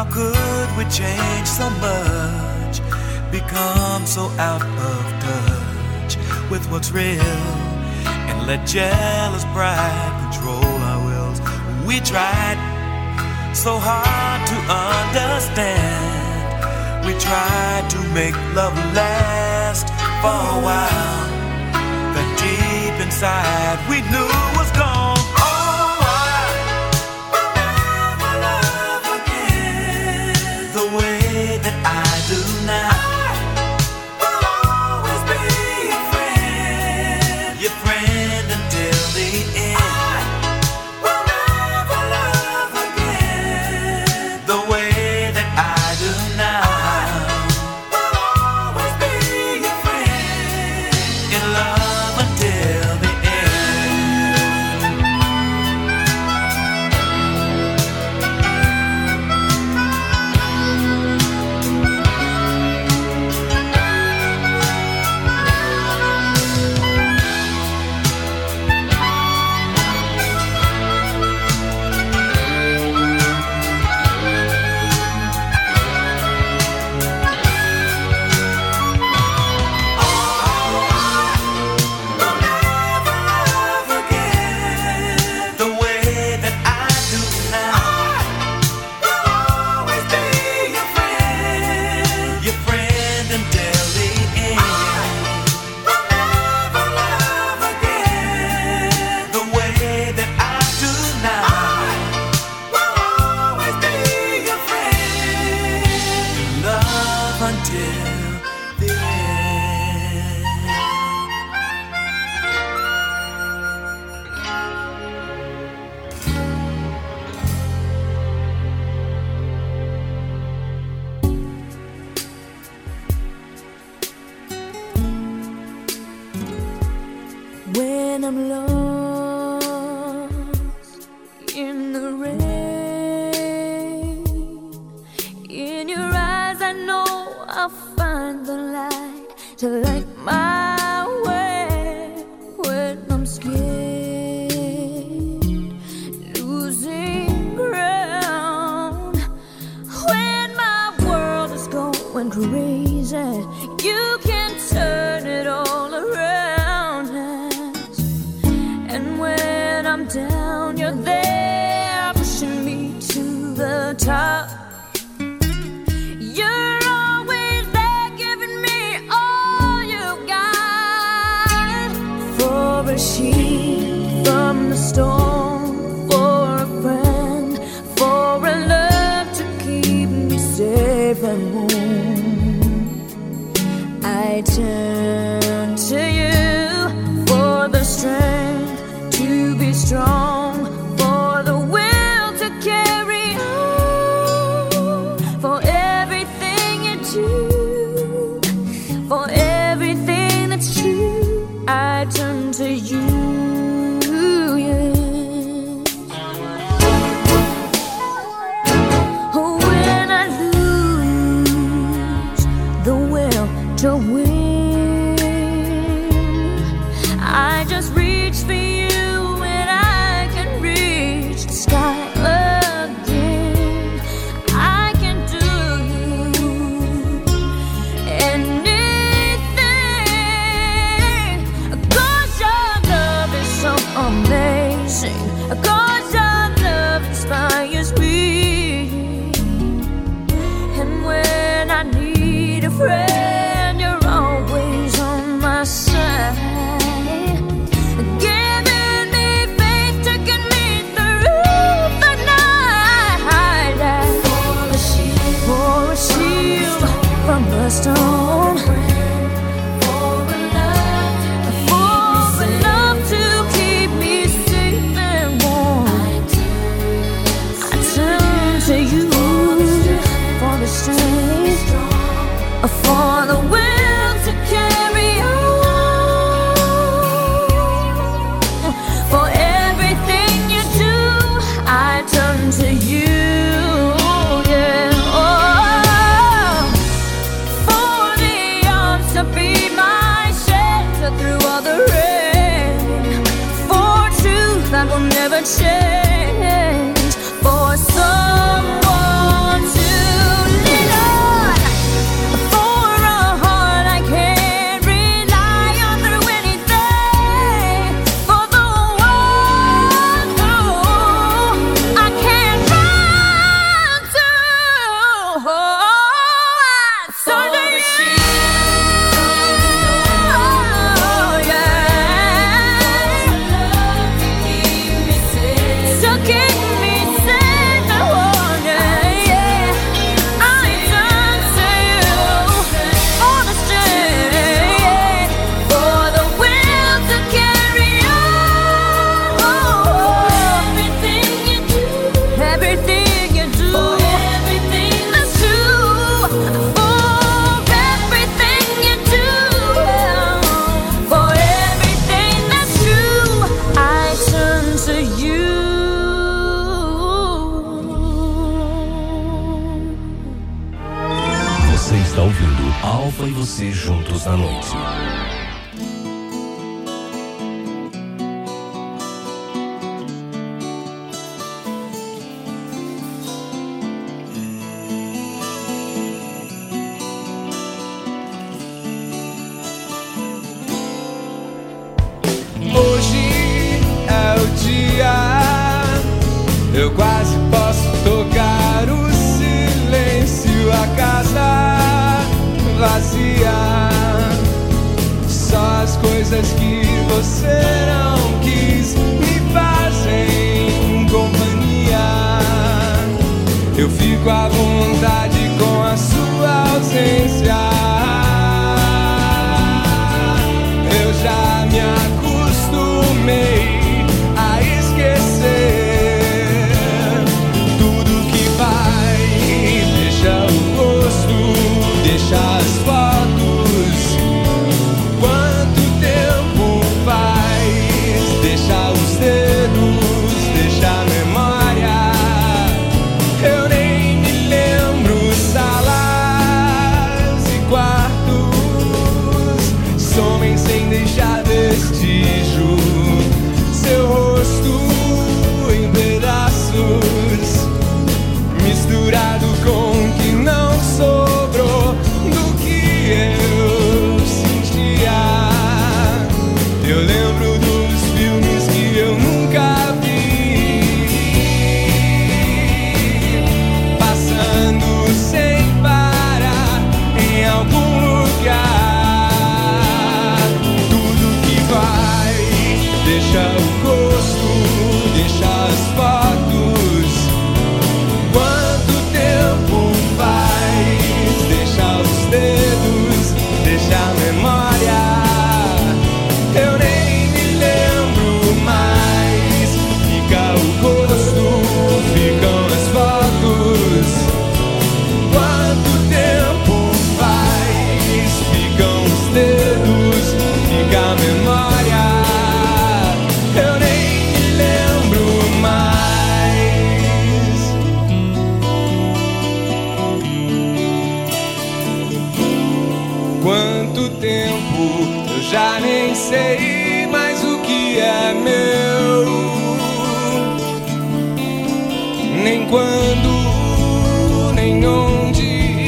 could we change so much, become so out of touch with what's real, and let jealous pride control our wills? We tried so hard to understand, we tried to make love last for a while, that deep inside we knew was gone. When I'm lost in the rain, in your eyes I know I'll find the light to light my way. When I'm scared, losing ground, when my world is going crazy, you can turn it all around. When I'm down, you're there, pushing me to the top. You're always there, giving me all you got. For a sheep from the storm, for a friend, for a love to keep me safe and warm, I turn to you for the strength to be strong, for the will to carry on, for everything you do, for everything that's true, I turn to you, yes. Oh, when I lose the will to win, I just reach for you. Sky again, I can do anything, 'cause your love is so amazing, 'cause your love inspires me. And when I need a friend, you're always on my side. Stone, for love to keep me safe and warm, I turn to you for the strength, for the will to carry on, for everything you do, I turn to you. Be my shelter through all the rain, for truth that will never change, for someone to você juntos na noite. Eu quase posso tocar o silêncio, a casa vazia. Só as coisas que você não quis me fazem companhia. Eu fico à vontade com a sua ausência. Eu já me acostumei a esquecer. Deixa as fotos, quanto tempo faz? Deixa os dedos, deixa a memória. Eu nem me lembro salas e quartos somem sem deixar vestígio. Seu rosto em pedaços, misturado com o que não sobrou do que eu sentia. Eu lembro dos filmes que eu nunca vi, passando sem parar em algum lugar. Tudo que vai, deixa o gosto, deixa as fotos. Quanto tempo faz? Deixa os dedos, deixa a memória. Eu nem me lembro mais. Fica o gosto, ficam as fotos. Quanto tempo faz? Ficam os dedos, fica a memória. Eu nem me lembro mais. Quanto tempo, eu já nem sei mais o que é meu, nem quando, nem onde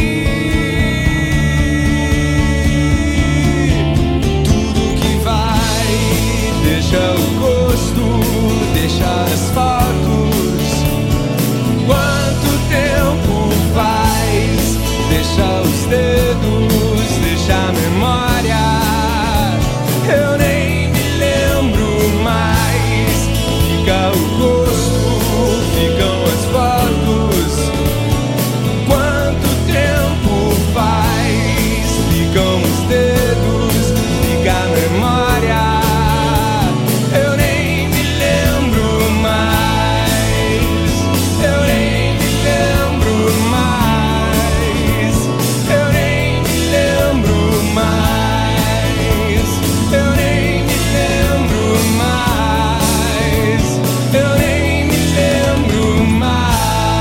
ir. Tudo que vai, deixa o gosto, deixa as fotos. Quanto tempo faz? Deixa os dedos, deixa a memória. Eu nem me lembro mais. Fica o gosto, ficam as fotos. Quanto tempo faz? Ficam os dedos, fica a memória. Eu nem me lembro mais. Eu nem me lembro mais. Eu nem me lembro mais. Eu nem me lembro mais. Eu nem me lembro mais.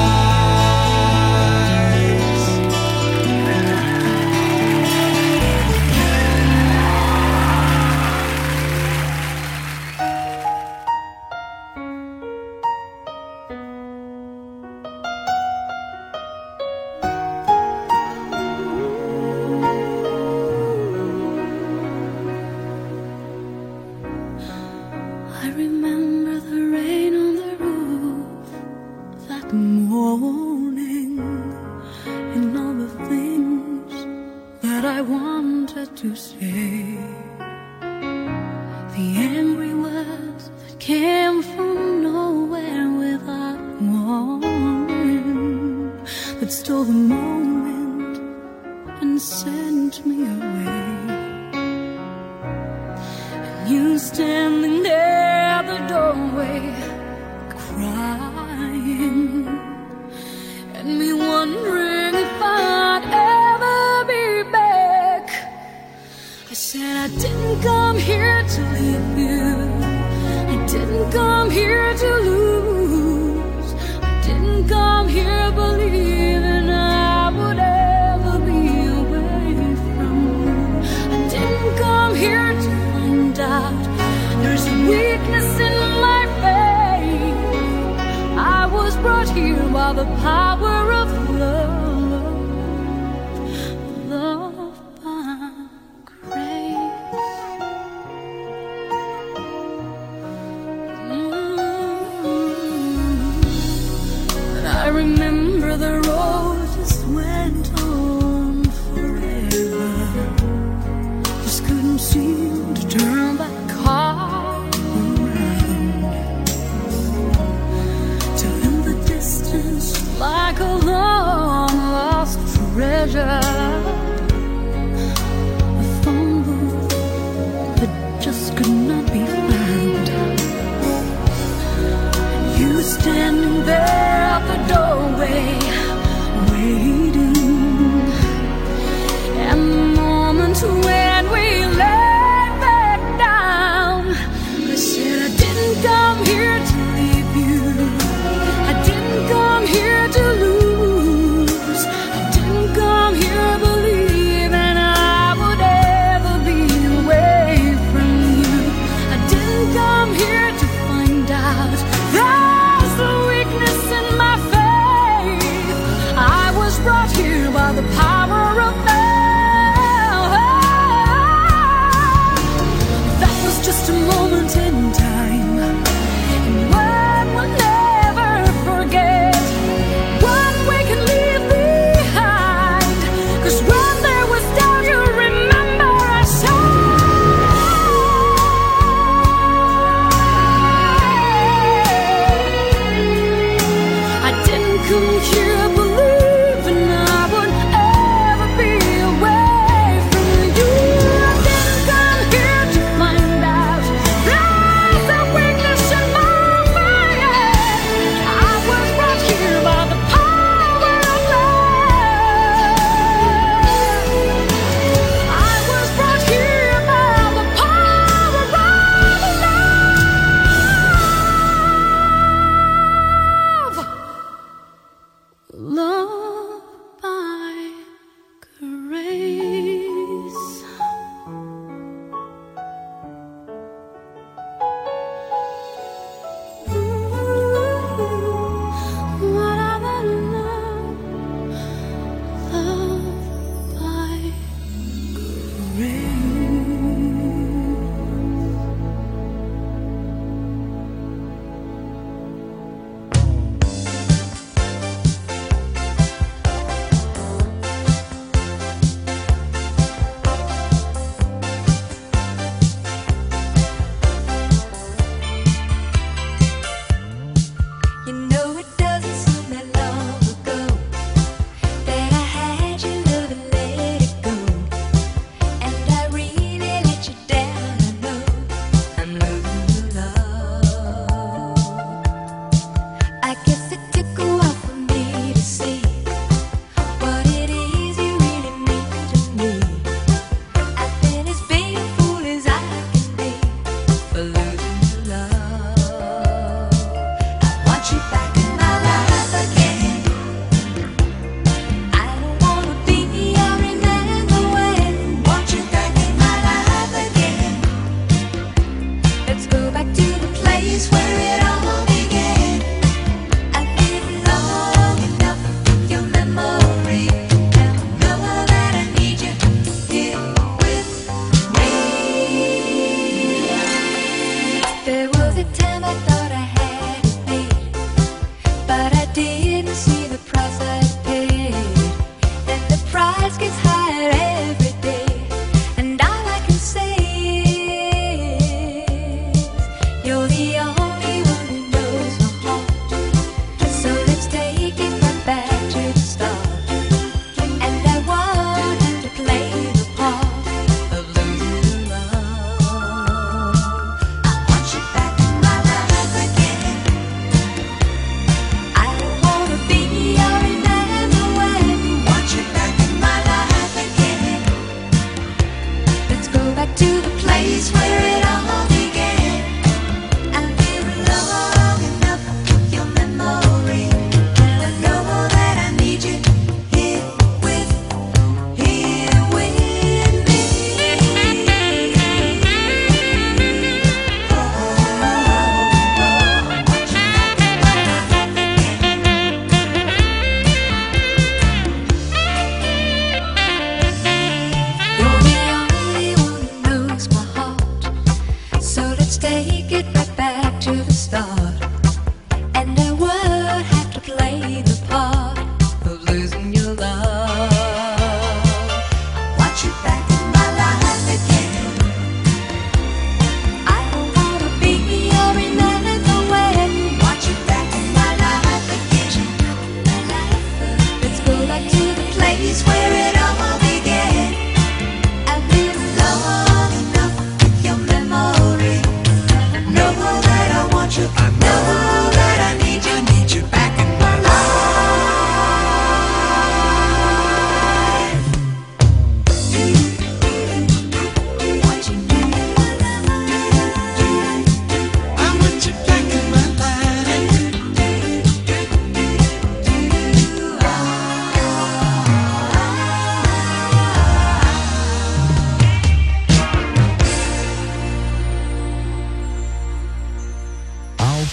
I remember the rain on the roof that morning, and all the things that I wanted to say. The angry words that came from nowhere without warning, that stole the moment and sent me away. You standing there at the doorway, crying, and me wondering if I'd ever be back. I said I didn't come here to leave you, I didn't come here to lose, I didn't come here believing I would ever be away from you. There's weakness in my faith. I was brought here by the power of love, love by grace. And I remember the road just went on forever. Just couldn't seem to turn that car around. Till in the distance, like a long lost treasure, a phone booth that just could not be found. You were standing there at the doorway, waiting. And the moment when we let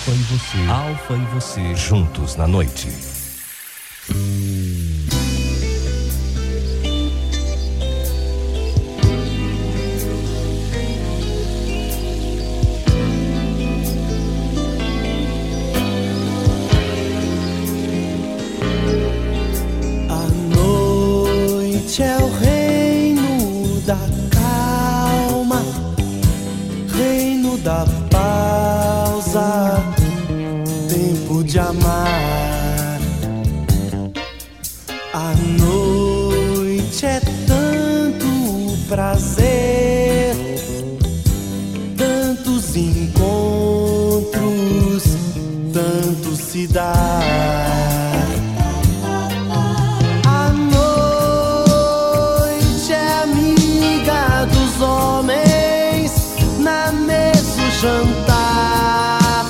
Alfa e você, juntos na noite. A noite é o reino da calma, reino da pausa, tempo de amar. A noite é tanto prazer, tantos encontros, tanto se dá. A noite é amiga dos homens na mesa do jantar.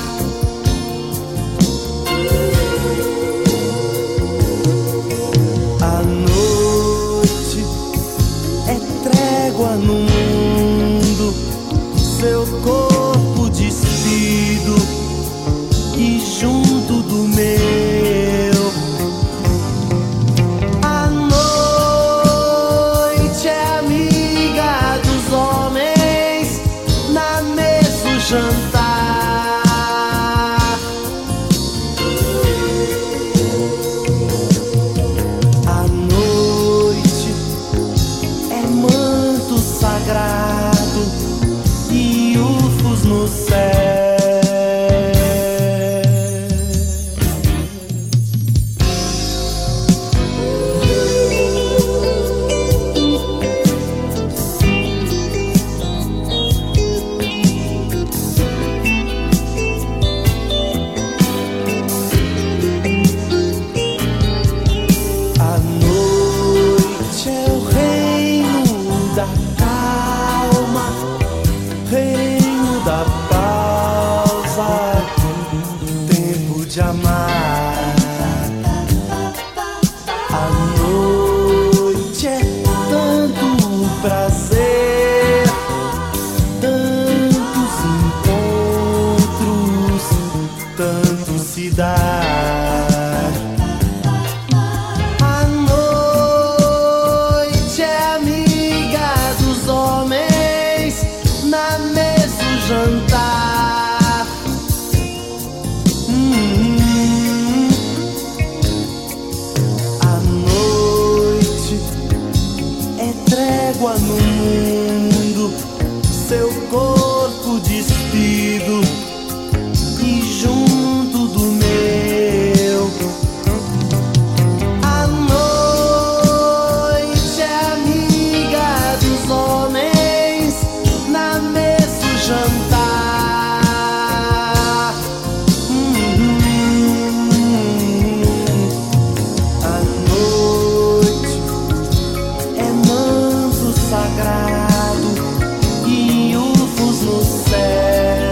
A noite é trégua no mundo, seu corpo despido e junto do meu. A noite é amiga dos homens na mesa do jantar. A noite é manto sagrado e ufos no céu. A noite é o reino da calma, reino da pausa, tempo de amar. A noite é tanto prazer, tantos encontros, tanto se dar. A noite é amiga dos homens na mesa do jantar. A noite é trégua no mundo, seu corpo despido e junto do meu. A noite é amiga dos homens na mesa do jantar. A noite é manto sagrado e ufos no céu.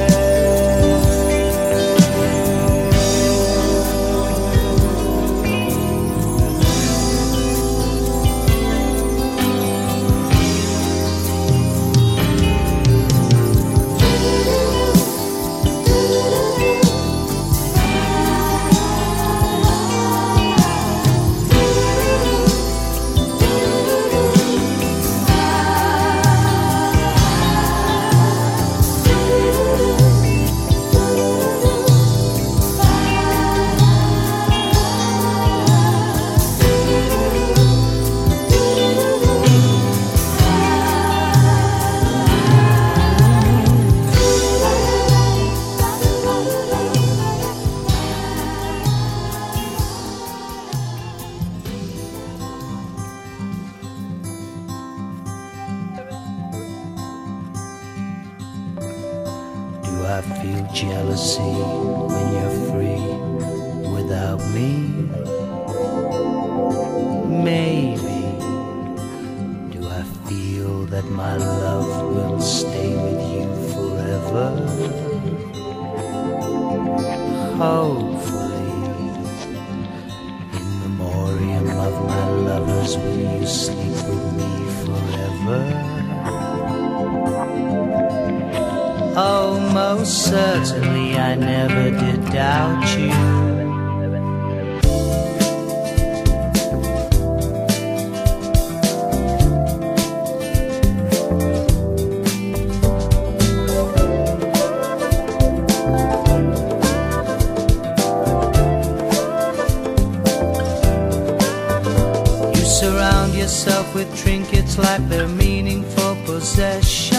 Do I feel jealousy when you're free without me? Maybe. Do I feel that my love will stay with you forever? Hopefully, in memoriam of my lovers, will you sleep with me forever? Oh, most certainly I never did doubt you. Surround yourself with trinkets like they're meaningful possessions.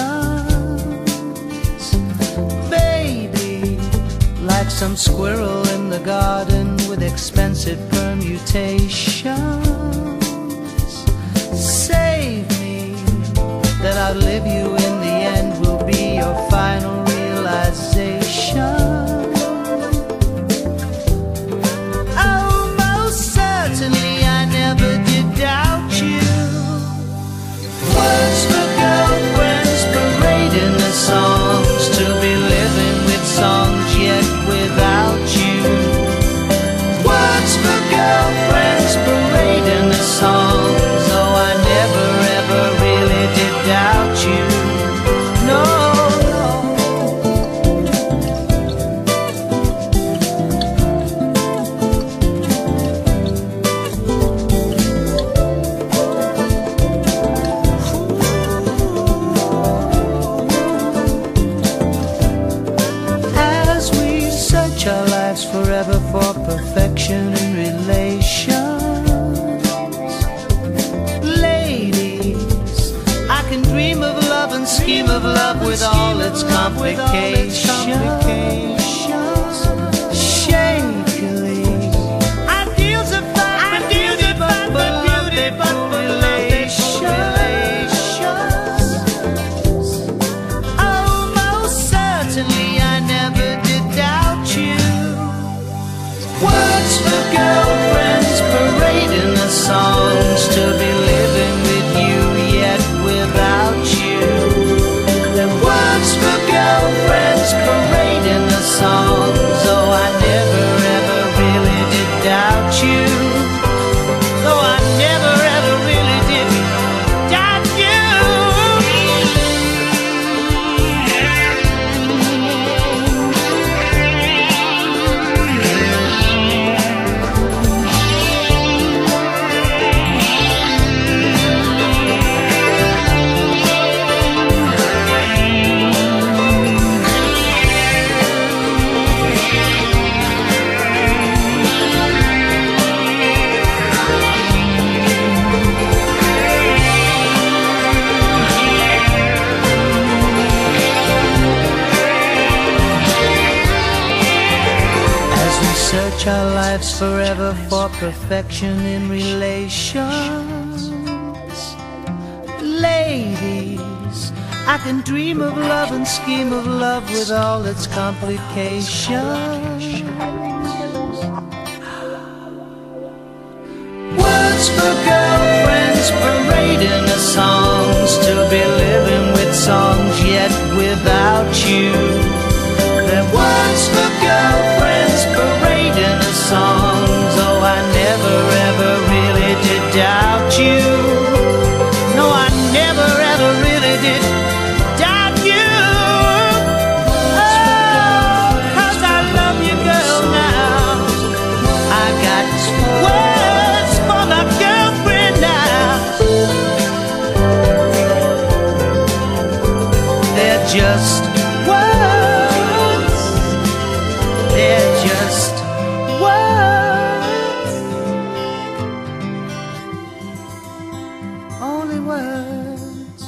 Baby, like some squirrel in the garden with expensive permutations. Save me, that outlive you in the end will be your final realization. Oh, most certainly I never did doubt you. Words for girlfriends parading the songs, to be living with songs yet without you. Words for girlfriends parading the songs. Oh, I never ever really did doubt you. No. Our lives forever for perfection in relations. Ladies, I can dream of love and scheme of love with all its complications. Shakily, ideals of fun, beauty, but relations. Oh, most certainly I never did doubt you. Words for girlfriends parading the songs, to be living with you yet without you. Then words for girlfriends parading the songs. Oh, I never ever really did doubt you. Though I never ever really did doubt you. Search our lives forever for perfection in relations. Ladies, I can dream of love and scheme of love with all its complications. Words for girlfriends parading the songs, to be living with songs yet without you. Then words for girlfriends parading the songs. Oh, I never ever really did doubt you. No, I never ever really did doubt you. Oh, 'cause I love you, girl, now. I got words for my girlfriend now. They're just words. They're just words. Only words.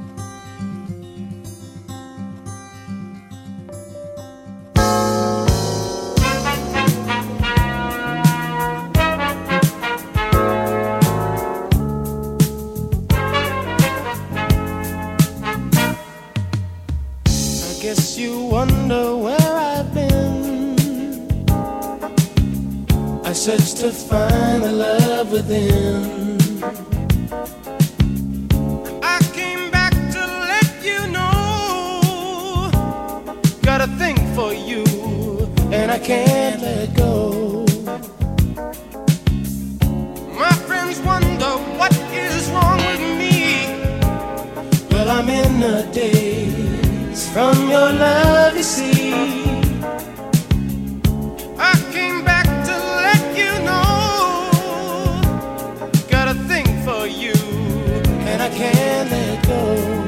I guess you wonder where I've been. I searched to find the love within. I came back to let you know, got a thing for you, and I can't let go. My friends wonder what is wrong with me. Well, I'm in a daze, from your love, you see. I came back to let you know, got a thing for you, and I can't let go.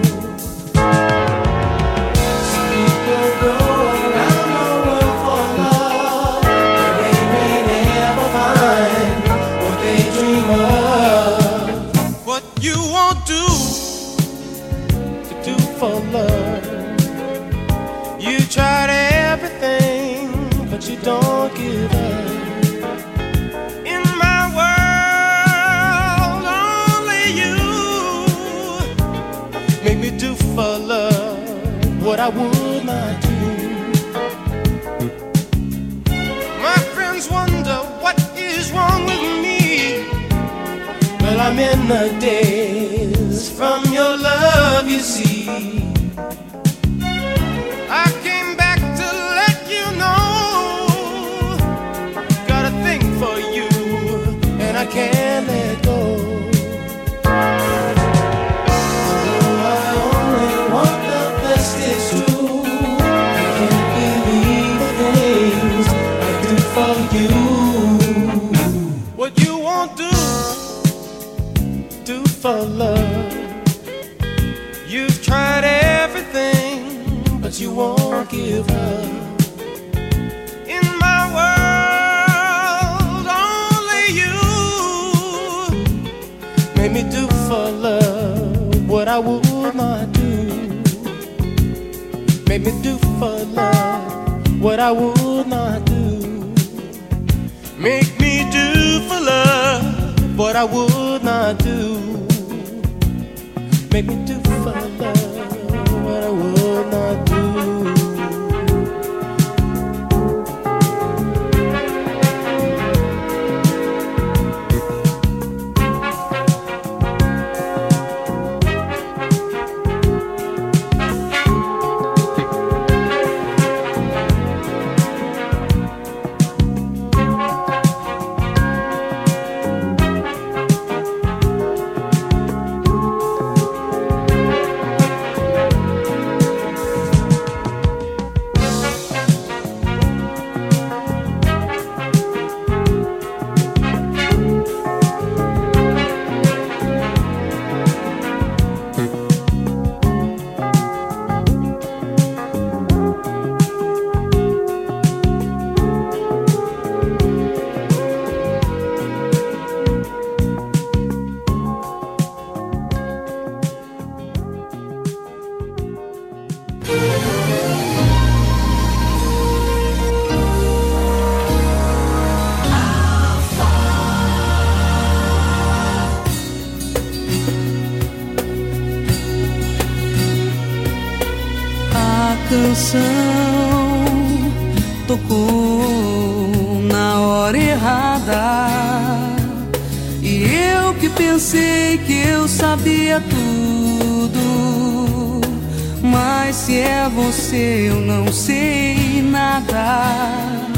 Some people go around the world for love, but they may never find what they dream of. What you won't do to do for love. You tried everything, but you don't give up. In my world, only you make me do for love what I would not do. My friends wonder what is wrong with me. Well, I'm in the days from your love, you see. I came back to let you know, got a thing for you, and I can't let go. Oh, I only want the best, it's true. I can't believe the things I do for you. What you won't do for love. You've tried everything, but you won't give up. In my world, only you made me do for love what I would not do. Made me do for love what I would not do. Make me do for love what I would not do. Make me do for love what I would not do. Canção tocou na hora errada, e eu que pensei que eu sabia tudo, mas se é você eu não sei nada.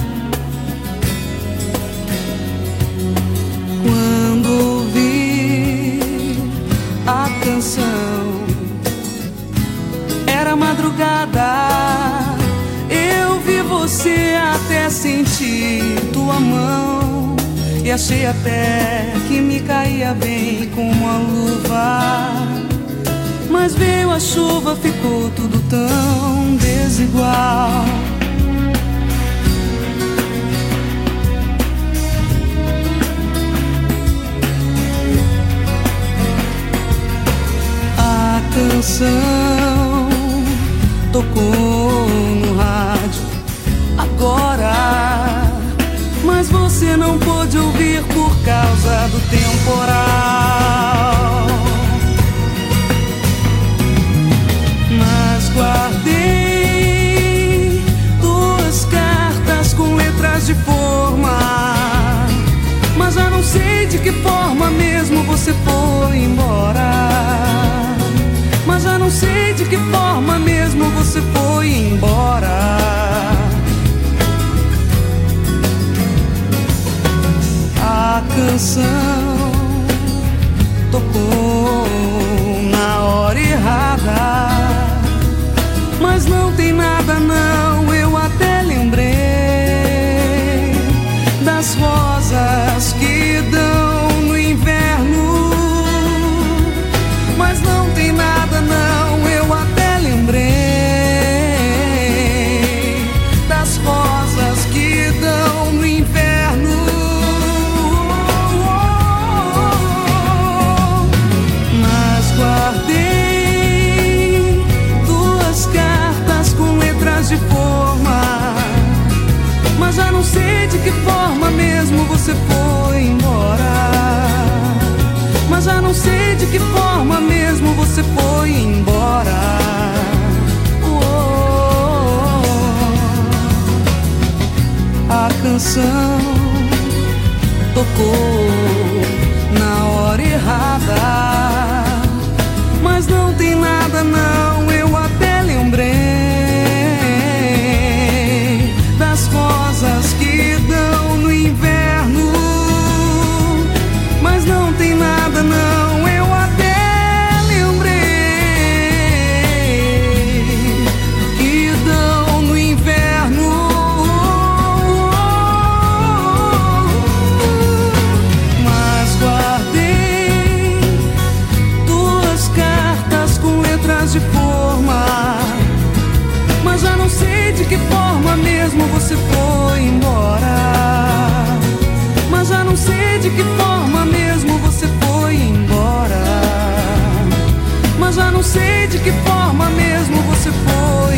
Quando ouvi a canção, era madrugada, eu vi você até sentir tua mão, e achei até que me caía bem como a luva. Mas veio a chuva, ficou tudo tão desigual. A canção tocou no rádio agora, mas você não pôde ouvir por causa do temporal. Mas guardei duas cartas com letras de forma, mas já não sei de que forma mesmo você foi embora. Mas já não sei de que forma mesmo você foi embora. A canção tocou na hora errada, mas não não, eu até lembrei das rosas que dão no inverno. Mas não tem nada não, eu até lembrei das rosas que dão no inverno. Mas guardei duas cartas com letras de forma, mas já não sei de que forma mesmo você foi embora. Mas já não sei de que forma mesmo você foi embora. A canção tocou na hora errada, mas não tem nada não, eu até lembrei das rosas que dão no inverno. Mas não tem nada não, eu até lembrei que dão no inverno. Mas guardei duas cartas com letras de forma, mas já não sei de que forma mesmo você foi embora. Mas já não sei de que forma mesmo você foi embora. Mas já não sei de que forma mesmo você foi